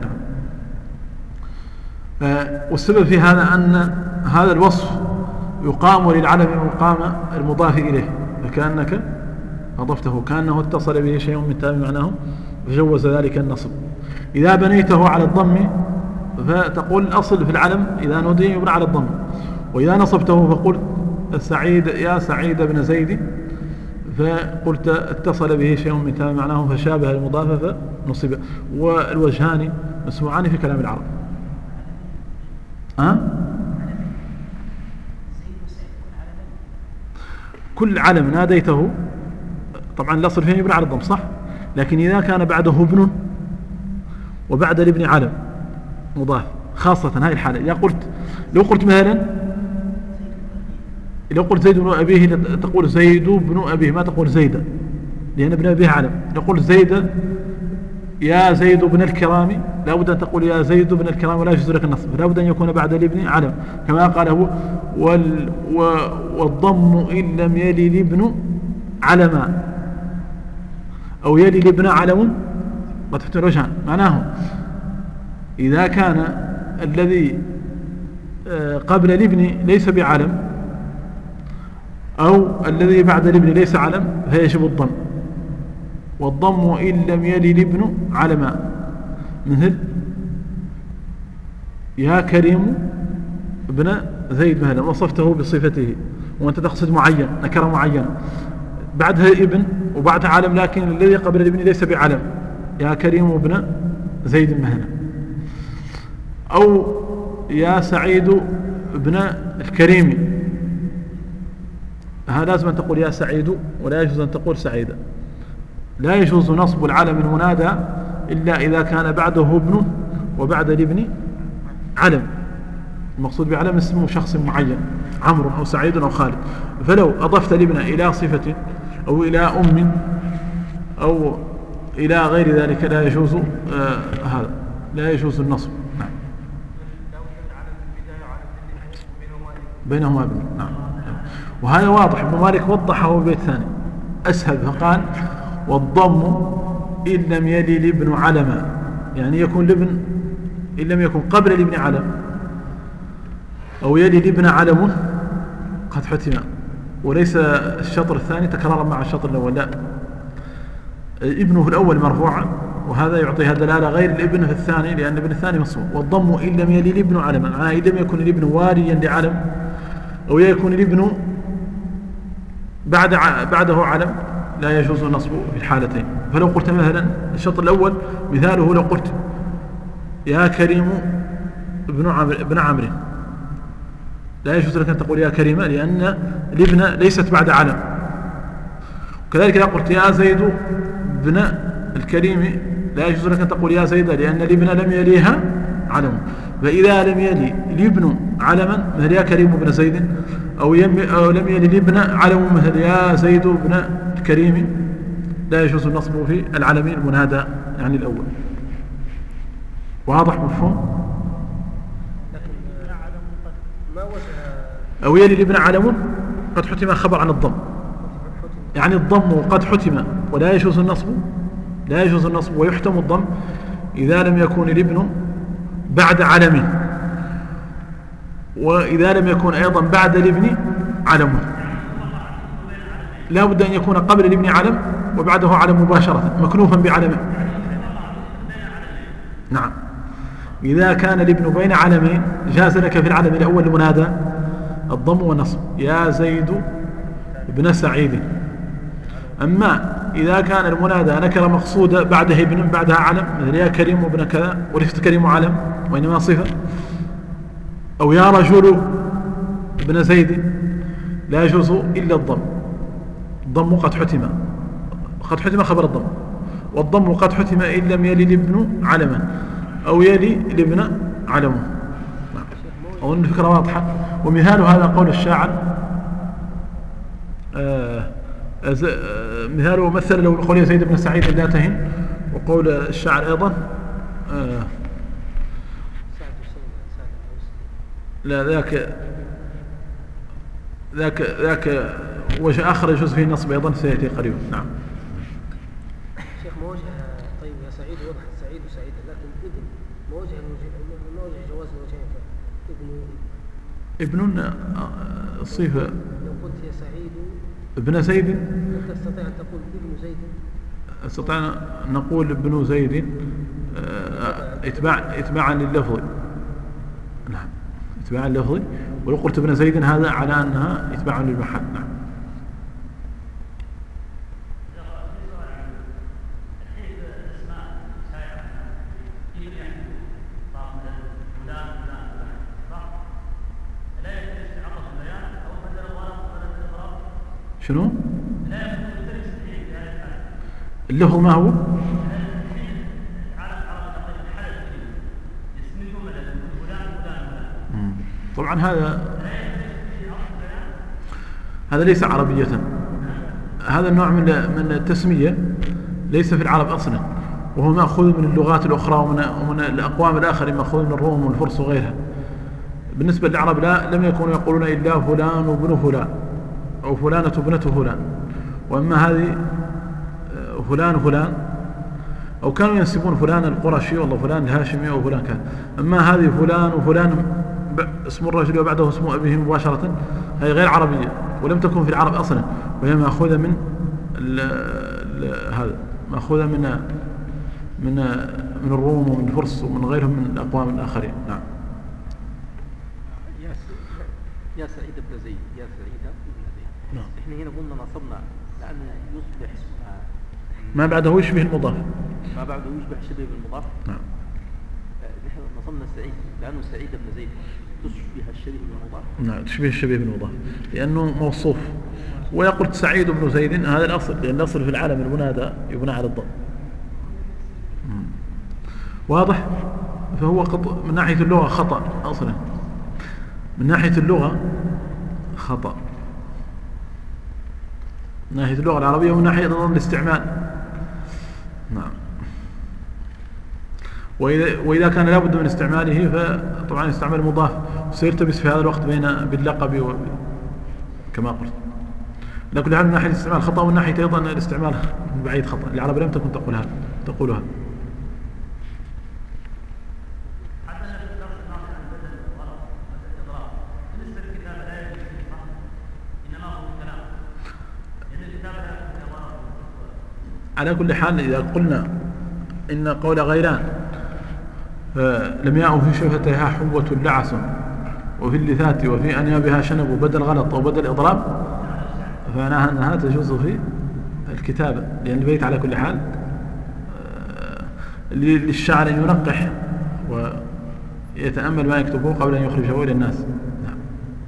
والسبب في هذا أن هذا الوصف يقام للعلم مقام المضاف إليه، فكأنك أضفته كأنه اتصل به شيء من تمام معناه فجوز ذلك النصب. إذا بنيته على الضم فتقول الأصل في العلم إذا نودي يبنى على الضم، وإذا نصبته فقلت سعيد يا سعيد بن زيد، فقلت اتصل به شيء من تمام معناه فشابه المضاف فنصب. والوجهان مسموعان في كلام العرب. كل علم ناديته طبعا الأصل فيه يبنى على الضم صح، لكن إذا كان بعده ابن وبعد الابن علم مضاف خاصة هذه الحالة. لو قلت مثلا لو قلت زيد بن أبيه تقول زيد بن أبيه، ما تقول زيد لأن ابن أبيه علم. نقول زيد يا زيد بن الكرام، لا بد أن تقول يا زيد بن الكرام ولا يجوز لك النصب، لا بد أن يكون بعد الابن علم كما قاله والضم إن لم يلي الابن علما أو يلي الابن علم قد تحت الوجهان. معناه إذا كان الذي قبل الابن ليس بعلم أو الذي بعد الابن ليس علم فيجب الضم. والضم إن لم يلي الابن علما، مثل يا كريم ابن زيد مثلا وصفته بصفته وأنت تقصد معين نكرة معينة بعدها ابن وبعدها علم، لكن الذي قبل الابن ليس بعلم، يا كريم ابن زيد مثلا. أو يا سعيد ابن الكريم، هذا لازم أن تقول يا سعيد ولا يجوز أن تقول سعيدا. لا يجوز نصب العلم المنادى إلا إذا كان بعده ابن وبعد الابن علم. المقصود بعلم اسمه شخص معين، عمرو أو سعيد أو خالد. فلو أضفت الابن إلى صفة أو إلى أم أو إلى غير ذلك لا يجوز هذا، لا يجوز النصب. نعم. بينهما ابن. نعم. وهذا واضح، ابن مالك وضحه ببيت ثاني أسهل فقال والضم إن لم يلي الابن علما، يعني يكون الابن إن لم يكن قبل الابن علم أو يلي الابن علمه قد حتم، وليس الشطر الثاني تكرارا مع الشطر الأول، لا، ابنه الأول مرفوعا وهذا يعطيها دلالة غير الابن في الثاني لأن ابن الثاني مصموم. والضم إن لم يلي الابن علما، معناه إن لم يكن الابن واريا لعلم أو يكون الابن بعده علم لا يجوز النصب في الحالتين. فلو قلت مثلا الشطر الأول مثاله لو قلت يا كريم ابن عمرو لا يجوز لك أن تقول يا كريمة لأن الابن ليست بعد علم. وكذلك إذا قلت يا زيد ابن الكريم لا يجوز لك أن تقول يا زيد لأن الابن لم يليها علم. فإذا لم يلي الابن علما مثل يا كريم ابن زيد أو لم يلي الابن علم مثل يا زيد ابن الكريم لا يجوز النصب في العلم المنادى يعني الأول. واضح مفهوم؟ أو يلي الابن علم قد حتم خبر عن الضم، يعني الضم قد حتم ولا يجوز النصب، لا يجوز النصب ويحتم الضم إذا لم يكن الابن بعد علمه، وإذا لم يكن أيضا بعد الابن علمه. لا بد أن يكون قبل الابن علم وبعده علم مباشرة مكنوفا بعلمه. نعم. إذا كان الابن بين علمين جاز لك في العلم الأول المنادى الضم والنصب، يا زيد ابن سعيد. أما إذا كان المنادى نكرة مقصودة بعدها ابن بعدها علم مثل يا كريم ابن كذا وليست كريم علم وإنما صفة، أو يا رجل ابن زيد لا يجوز إلا الضم. الضم قد حتم خبر الضم، والضم قد حتم إن لم يلي الابن علما أو يلي الابن علمه. أظن الفكرة واضحة. ومثال هذا قول الشاعر مثاله مثل لو قول يا زيد بن سعيد لا تهن، وقول الشاعر أيضا لا ذاك وجه آخر يجوز فيه النصب أيضا سيأتي قريبا. نعم. شيخ موجه طيب يا سعيد وضح سعيد وسعيد، لكن ابن موجه جواز الوجهين. ابن الصفة لو قلت يا سعيد ابن زيد تستطيع أن تقول ابن زيد، استطعنا نقول ابن زيد اتباعا لللفظ. نعم، اتباعا لللفظ. ولو قلت ابن زيد هذا على أنها اتباعا للمحل. نعم. شنو؟ اللفظ ما هو؟ طبعا هذا ليس عربية. هذا النوع من التسمية ليس في العرب أصلا، وهو مأخوذ من اللغات الأخرى ومن الأقوام الآخرين، مأخوذ من الروم والفرس وغيرها. بالنسبة للعرب لم يكونوا يقولون إلا فلان وابن فلان أو فلانة ابنة فلان، وأما هذه فلان وفلان، أو كانوا ينسبون فلان القرشي والله فلان الهاشمي أو فلان كان. أما هذه فلان وفلان اسم الرجل وبعده اسم أبيه مباشرة، هي غير عربية ولم تكن في العرب أصلا، وهي مأخوذة من هذا، مأخوذة من الروم ومن الفرس ومن غيرهم من الأقوام الآخرين. نعم. يا سعيد بن زيد، يا سعيد بن زيد. نعم. احنا هنا قلنا نصبنا لأنه يصبح ما بعده يشبه المضاف، ما بعده يشبه شبه بالمضاف. نعم. نحن نصبنا سعيد لأنه سعيد بن زيد تشبه الشبه بالمضاف. نعم، تشبه الشبه بالمضاف لأنه موصوف. ويقول سعيد بن زيد هذا الأصل، لأن الأصل في العالم المنادى يبنى على الضم. واضح؟ فهو من ناحية اللغة خطأ أصلا، من ناحية اللغة خطأ، من ناحية اللغة العربية ومن ناحية نظام الاستعمال. نعم. وإذا كان لابد من استعماله فطبعا يستعمل مضاف، وسيلتبس في هذا الوقت باللقب كما قلت. لكن من ناحية الاستعمال خطأ، ومن ناحية أيضا الاستعمال من بعيد خطأ. العرب لم تكن تقولها. على كل حال إذا قلنا إن قول غيران لم يأه في شفتها حوة لعس وفي اللثات وفي أنيابها شنب بدل غلط أو بدل إضراب، فمعناها أنها تجوز في الكتابة، لأن البيت على كل حال للشاعر أن ينقح ويتأمل ما يكتبه قبل أن يخرجه إلى الناس. نعم.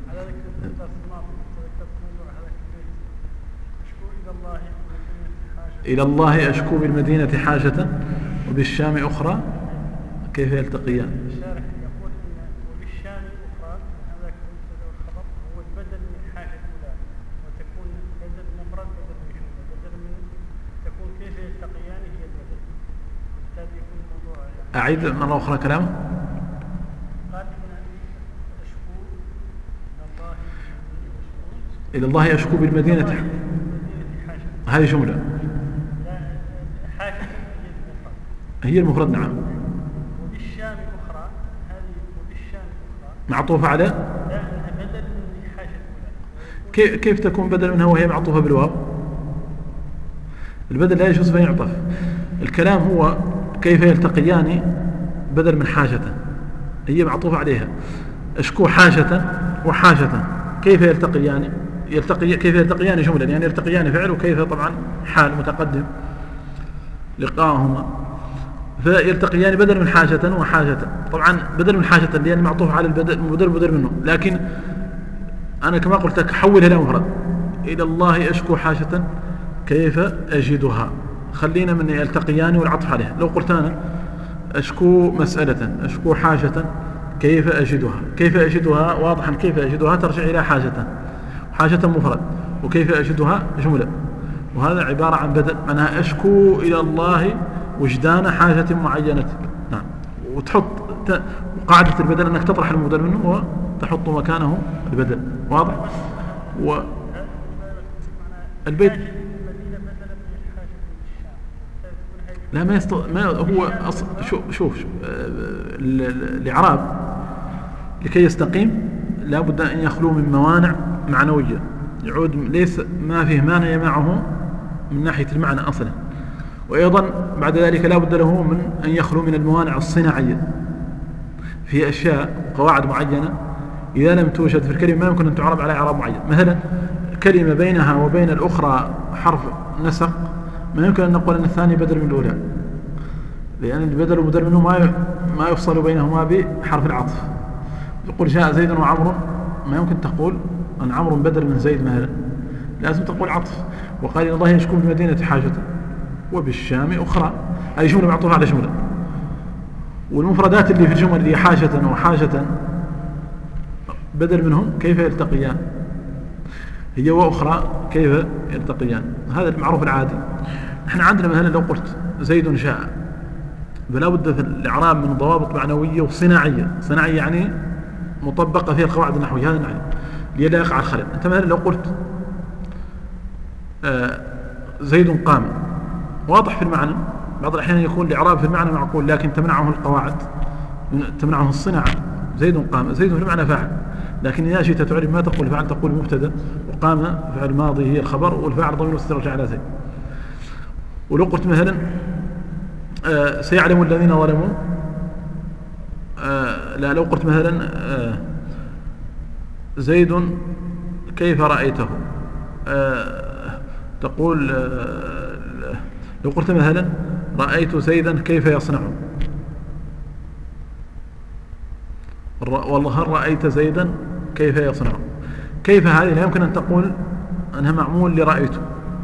إلى الله أشكو بالمدينة حاجة وبالشام أخرى كيف يلتقيان؟ الشارح يقول وبالشام أخرى، هذاك الخبر هو البدل من حاجة الأولى، وتكون بدل مفرد بدل من تكون كيف يلتقيان هي البدل، بالتالي يكون الموضوع يعني. أعيد مرة أخرى كلامه. قال أشكو إلى الله أشكو بالمدينة حاجة. هذه جملة هي المفرد. نعم. وبالشام أخرى، هذه وبالشام أخرى معطوفة على لا بدل من حاجة. كيف تكون بدل منها وهي معطوفة بالواو؟ البدل لا يجوز أن يعطف. الكلام هو كيف يلتقيان بدل من حاجة، هي معطوفة عليها. أشكو حاجة وحاجة كيف يلتقيان؟ كيف يلتقيان جملة، يعني يلتقيان فعل، وكيف طبعا حال متقدم لقاءهما، فيلتقيان بدل من حاجة وحاجة. طبعا بدل من حاجة لأن معطوف على البدل منه، لكن أنا كما قلت لك حولها إلى مفرد. إلى الله أشكو حاجة كيف أجدها، خلينا من يلتقيان والعطف عليها. لو قلت أنا أشكو مسألة، أشكو حاجة كيف أجدها، كيف أجدها واضحا، كيف أجدها ترجع إلى حاجة مفرد، وكيف أجدها جملة، وهذا عبارة عن بدل، معناها أشكو إلى الله وجدان حاجة معينة. نعم. وتحط قاعدة البدل أنك تطرح المبدل منه وتحط مكانه البدل. واضح؟ البيت لا ما هو شوف الإعراب لكي يستقيم لا بد أن يخلو من موانع معنوية، يعود ليس ما فيه مانع يمنعه من ناحية المعنى أصلا، وأيضا بعد ذلك لا بد له من أن يخلو من الموانع الصناعية في أشياء قواعد معينة إذا لم توجد في الكلمة ما يمكن أن تعرب على إعراب معين. مثلا كلمة بينها وبين الأخرى حرف نسق ما يمكن أن نقول أن الثاني بدل من الأولى، لأن البدل وبدل منه ما يفصل بينهما بحرف العطف. يقول جاء زيد وعمر، ما يمكن تقول أن عمرو بدل من زيد مثلا، لازم تقول عطف. وقال إن الله يشكو بالمدينة حاجة وبالشام أخرى، هذه جملة معطوفة على جملة. والمفردات اللي في الجمل اللي حاجة وحاجة بدل منهم كيف يلتقيان، هي وأخرى كيف يلتقيان، هذا المعروف العادي. نحن عندنا مثلا لو قلت زيد جاء، فلا بد في الإعراب من ضوابط معنوية وصناعية. صناعية يعني مطبقة فيها القواعد النحوية، هذا يعني لئلا يقع الخلل. أنت مثلا لو قلت زيد قام، واضح في المعنى، بعض الأحيان يكون الإعراب في المعنى معقول لكن تمنعه القواعد، تمنعه الصناعة. زيد قام، زيد في المعنى فاعل، لكن إذا شئت تعرف ما تقول فاعل تقول مبتدا، وقام فعل ماضي هي الخبر، والفاعل ضمير مستتر على زيد. ولو قلت مثلا سيعلم الذين ظلموا، لا لو قلت مثلا زيد كيف رأيته، تقول لو قلت مثلا رأيت زيدا كيف يصنع، والله هل رأيت زيدا كيف يصنع. كيف هذه لا يمكن أن تقول أنها معمول لرأيته،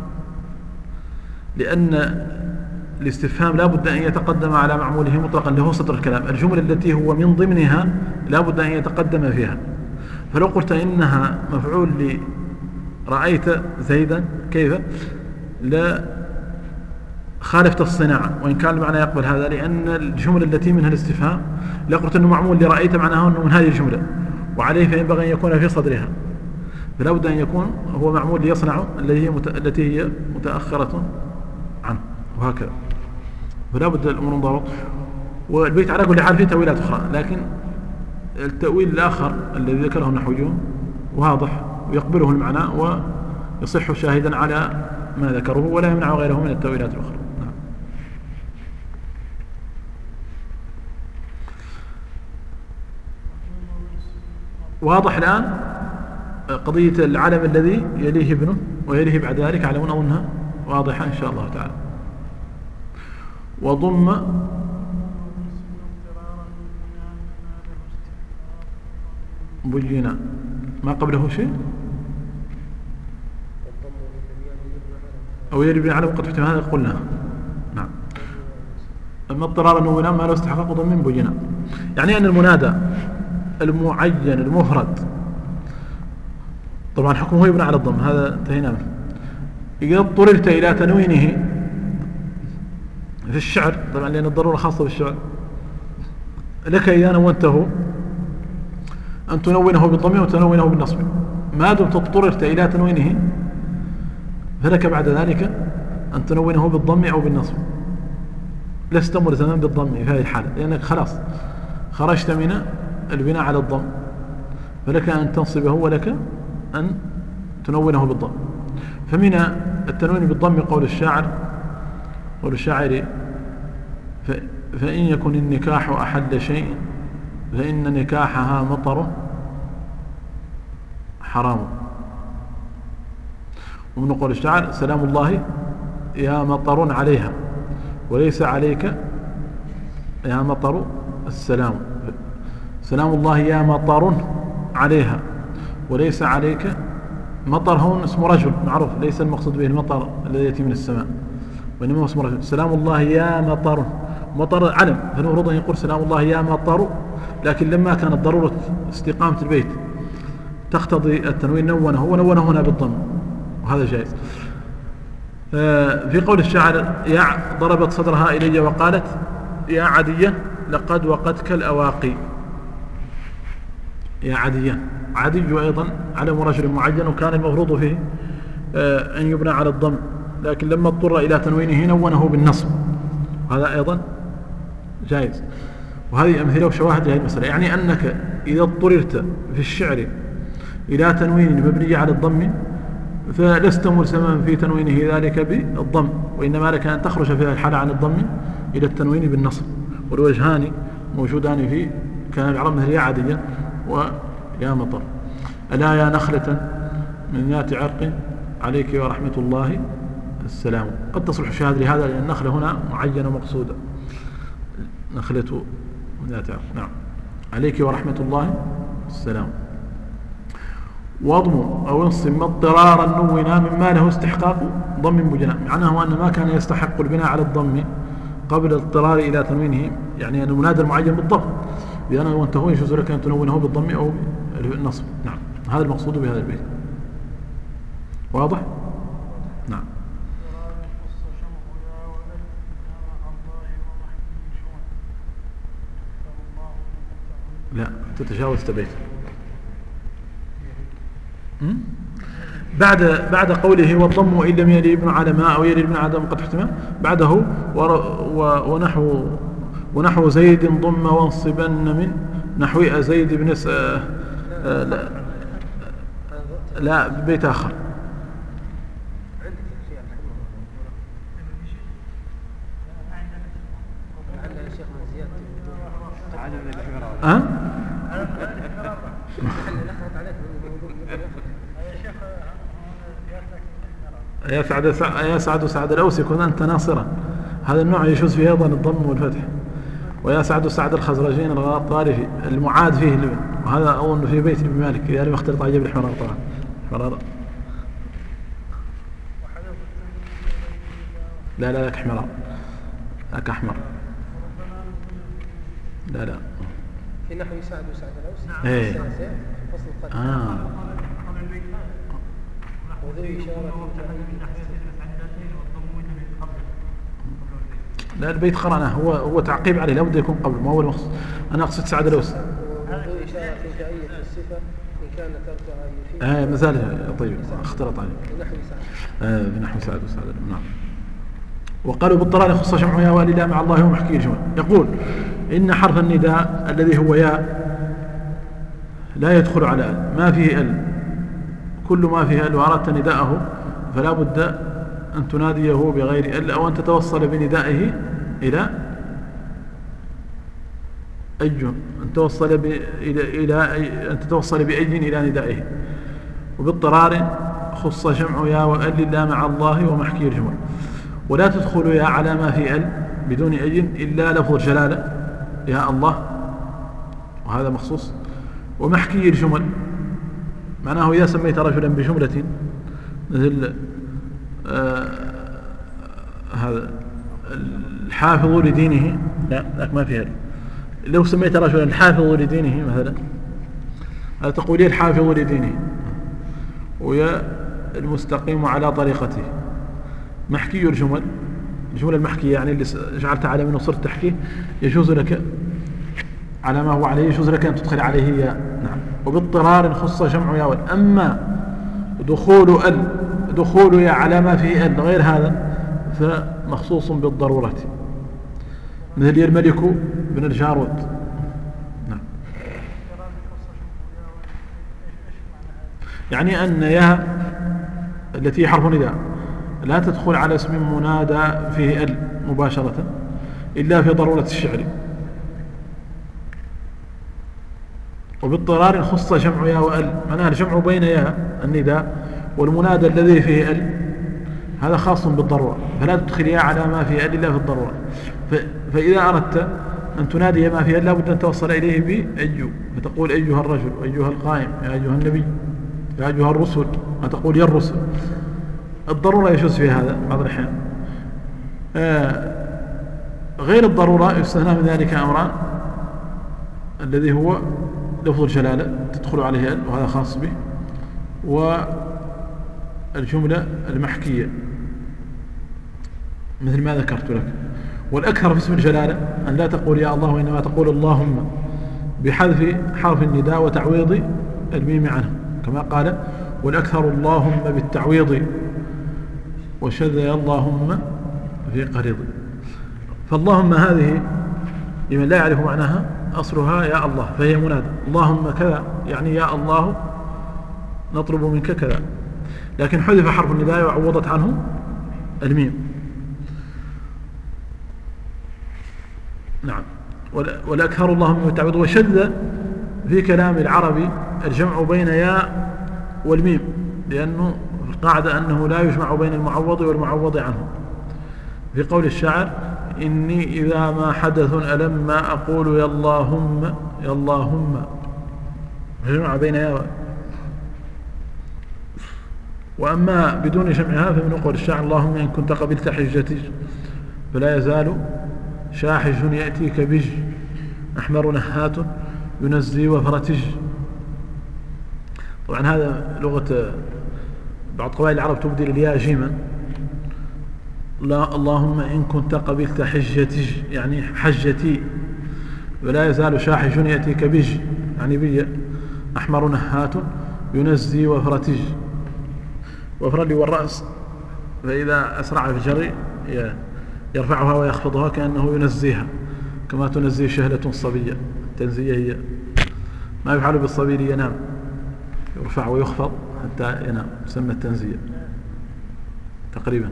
لأن الاستفهام لا بد أن يتقدم على معموله مطلقا اللي هو صدر الكلام. الجملة التي هو من ضمنها لا بد أن يتقدم فيها. فلو قلت إنها مفعول لرأيت زيدا كيف، لا خالفت الصناعة، وإن كان المعنى يقبل هذا، لأن الجملة التي منها الاستفهام لا قلت أنه معمول لرأيت معناها أنه من هذه الجملة، وعليه فينبغي أن يكون في صدرها، فلا بد أن يكون هو معمول ليصنع التي هي متأخرة عنه، وهكذا. فلا بد الأمور انضبط. والبيت على كل حال فيه تأويلات أخرى، لكن التأويل الآخر الذي ذكره النحويون واضح ويقبله المعنى ويصح شاهدا على ما ذكره، ولا يمنع غيره من التأويلات الأخرى. نعم. واضح الآن قضية العلم الذي يليه ابنه ويليه بعد ذلك علم، أنها واضحة إن شاء الله تعالى. وضم بينا ما قبله شيء أو يربي على وقت فتح، هذا قلنا. نعم. أما اضطرار نونا ما له استحقاق ضم بينا، يعني أن المنادى المعين المفرد طبعا حكمه يبنى على الضم، هذا انتهينا منه. إذا اضطررت إلى تنوينه في الشعر، طبعا لأن الضرورة خاصة بالشعر، لك إذا نونته أن تنونه بالضم وتنونه بالنصب. ما دمت اضطررت إلى تنوينه فلك بعد ذلك أن تنونه بالضم أو بالنصب، لست ملزما بالضم في هذه الحالة، لأنك خلاص خرجت من البناء على الضم، فلك أن تنصبه ولك أن تنونه بالضم. فمن التنوين بالضم قول الشاعر فإن يكن النكاح أحل شيء فإن نكاحها مطر حرام. ومن قول الشاعر سلام الله يا مطر عليها وليس عليك يا مطر السلام. سلام الله يا مطر عليها وليس عليك. مطر هون اسم رجل معروف، ليس المقصود به المطر الذي يأتي من السماء، وإنما هو اسم رجل. سلام الله يا مطر، مطر علم، فالمفروض أن يقول سلام الله يا مطر، لكن لما كانت ضرورة استقامة البيت تقتضي التنوين نونه، ونونه هنا بالضم، وهذا جائز. في قول الشاعر يا ضربت صدرها إلي وقالت يا عدية لقد وقتك الأواقي. يا عدية، عدي أيضا علم رجل معين، وكان المفروض فيه أن يبنى على الضم، لكن لما اضطر إلى تنوينه نونه بالنصب، هذا أيضا جائز. وهذه أمثلة وشواهد لهذه المسألة، يعني أنك إذا اضطررت في الشعر إلى تنوين مبني على الضم فلست ملزما في تنوينه ذلك بالضم، وإنما لك أن تخرج في الحالة عن الضم إلى التنوين بالنصب. والوجهان موجودان في كان العرب مثل يا عدية ويا مطر. ألا يا نخلة من ذات عرق عليك ورحمة الله السلام. قد تصلح الشهادة لهذا، لأن النخلة هنا معينة مقصودة، نخلة من ذات عرق. نعم. عليك ورحمة الله السلام. واضم أو انصب ما اضطرارا نونا مما له استحقاق ضم بجناء، معناه أن ما كان يستحق البناء على الضم قبل الاضطرار إلى تنوينه، يعني أن المنادى المعين بالضبط، لأنه وانت هو يجوز لك أن تنونه بالضم أو بالنصب. نعم، هذا المقصود بهذا البيت. واضح؟ نعم. لا تتجاوز تبيت. بعد قوله والضم وإن لم يلي ابن على ما أو يلي ابن عدم قد احتمل، بعده ونحو زيد ضم وانصبن من نحو زيد بن لا بيت آخر. يا سعد الأوسي كن أنت ناصرا، هذا النوع يجوز فيه أيضا الضم والفتح. ويا سعد الخزرجين الطارفي المعاد فيه اللبن، وهذا أظن في بيت ابن مالك يعني مختلط عجب الحمرار طبعا حمرار. لا لك حمرار، لك أحمر. لا في نحو سعد الأوسي. ايه فصل القدر. وذوي إشارة لا البيت قرأناه، هو تعقيب عليه، لابد يكون قبل، ما هو المقصود. أنا أقصد سعد الأوسي. وذوي إشارة جائية الصفة إن كان تركها يفيد. مثال طيب اختلط عليه. بنحو سعد نعم. وقالوا بالضرار خص جمع يا والدا مع الله ومحكي الجمع. يقول إن حرف النداء الذي هو يا لا يدخل على ال، ما فيه ال، كل ما فيه ال وأردت نداءه فلا بد أن تناديه بغير ال، أو أن تتوصل بندائه إلى أن تتوصل بأي إلى ندائه. وباضطرار خص جمع يا وال لا مع الله ومحكي الجمع. ولا تدخل يا على ما في ال بدون أي إلا لفظ جلالة يا الله، وهذا مخصوص. ومحكي الجمل معناه إذا سميت رجلا بجملة مثل هذا الحافظ لدينه، لا لك ما في هذا. لو سميت رجلا الحافظ لدينه مثلا، هذا تقول لي الحافظ لدينه، ويا المستقيم على طريقته. محكي الجمل، الجملة المحكية يعني اللي جعلت على منه صرت تحكيه، يجوز لك على ما هو عليه، يجوز لك أن تدخل عليه يا. نعم. وباضطرار خص جمع يا ول. أما دخول يا على ما فيه ال غير هذا فمخصوص بالضرورة، مثل الملك بن الجارود. نعم. يعني أن يا التي حرف نداء لا تدخل على اسم منادى فيه ال مباشرة إلا في ضرورة الشعر. وباضطرار خص جمع يا وال، معناها الجمع بين يا النداء والمنادى الذي فيه ال، هذا خاص بالضرورة، فلا تدخل يا على ما فيه ال إلا في الضرورة. فإذا أردت أن تنادي ما فيه ال لابد أن توصل إليه بأيو، فتقول أيها الرجل، أيها القائم، يا أيها النبي، يا أيها الرسل، ما تقول يا الرسل. الضرورة يجوز في هذا بعض الأحيان. غير الضرورة يستثنى من ذلك أمران، الذي هو لفظ الجلالة تدخل عليه ال وهذا خاص به، والجملة المحكية مثل ما ذكرت لك. والأكثر في اسم الجلالة أن لا تقول يا الله، وإنما تقول اللهم بحذف حرف النداء وتعويض الميم عنه، كما قال والأكثر اللهم بالتعويض وشذ يا اللهم في قريض. فاللهم هذه لمن لا يعرف معناها أصلها يا الله، فهي منادى اللهم كذا، يعني يا الله نطلب منك كذا، لكن حذف حرف النداء وعوضت عنه الميم. نعم. والأكثر اللهم بالتعويض. وشذ في كلام العربي الجمع بين يا والميم، لأنه القاعدة أنه لا يجمع بين المعوض والمعوض عنه. في قول الشاعر إني إذا ما حدث ألم ما أقول يا اللهم يا اللهم، جمع بين يا وأما بدون جمعها فمن قول الشاعر اللهم إن كنت قبلت حجتي فلا يزال شاحج يأتيك بج أحمر نهات ينزي وفرتج. طبعا هذا لغة بعض قبائل العرب تبدل الياء جيما. لا اللهم إن كنت قبلت حجتي يعني حجتي ولا يزال شاحج يأتيك بج يعني بي أحمر نهات ينزي وفرتج. وفرلي والرأس فإذا أسرع في الجري يرفعها ويخفضها كأنه ينزيها كما تنزي شهلة صبية. التنزية هي ما يفعل بالصبي لينام يرفع ويخفض حتى ينام تسمى التنزية تقريبا.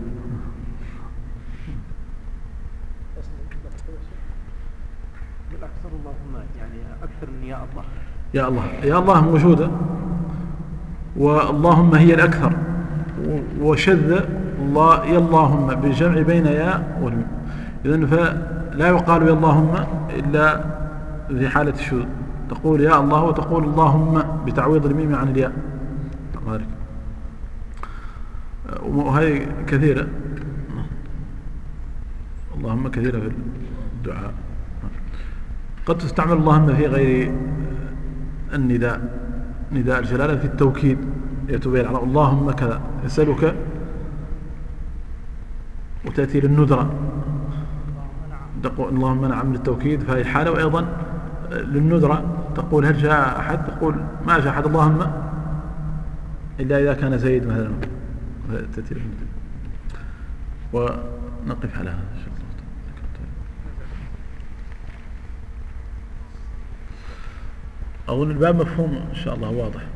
بالأكثر اللهم يعني أكثر من يا الله. يا الله يا الله موجودة واللهم هي الأكثر وشذ الله يا اللهم بالجمع بين يا والميم. إذن فلا يقال يا اللهم إلا في حالة الشذوذ تقول يا الله وتقول اللهم بتعويض الميم عن الياء. وهي كثيرة اللهم كثيرة في الدعاء. قد تستعمل اللهم في غير النداء نداء الجلالة في التوكيد يتبين على اللهم كذا يسألك وتأتي للندرة تقول اللهم نعم للتوكيد فهي حالة. وأيضا للندرة تقول هل جاء أحد تقول ما جاء أحد اللهم إلا إذا كان زيد مثلا تأتي للندرة. ونقف على هذا إن شاء الله. أظن الباب مفهوم إن شاء الله واضح.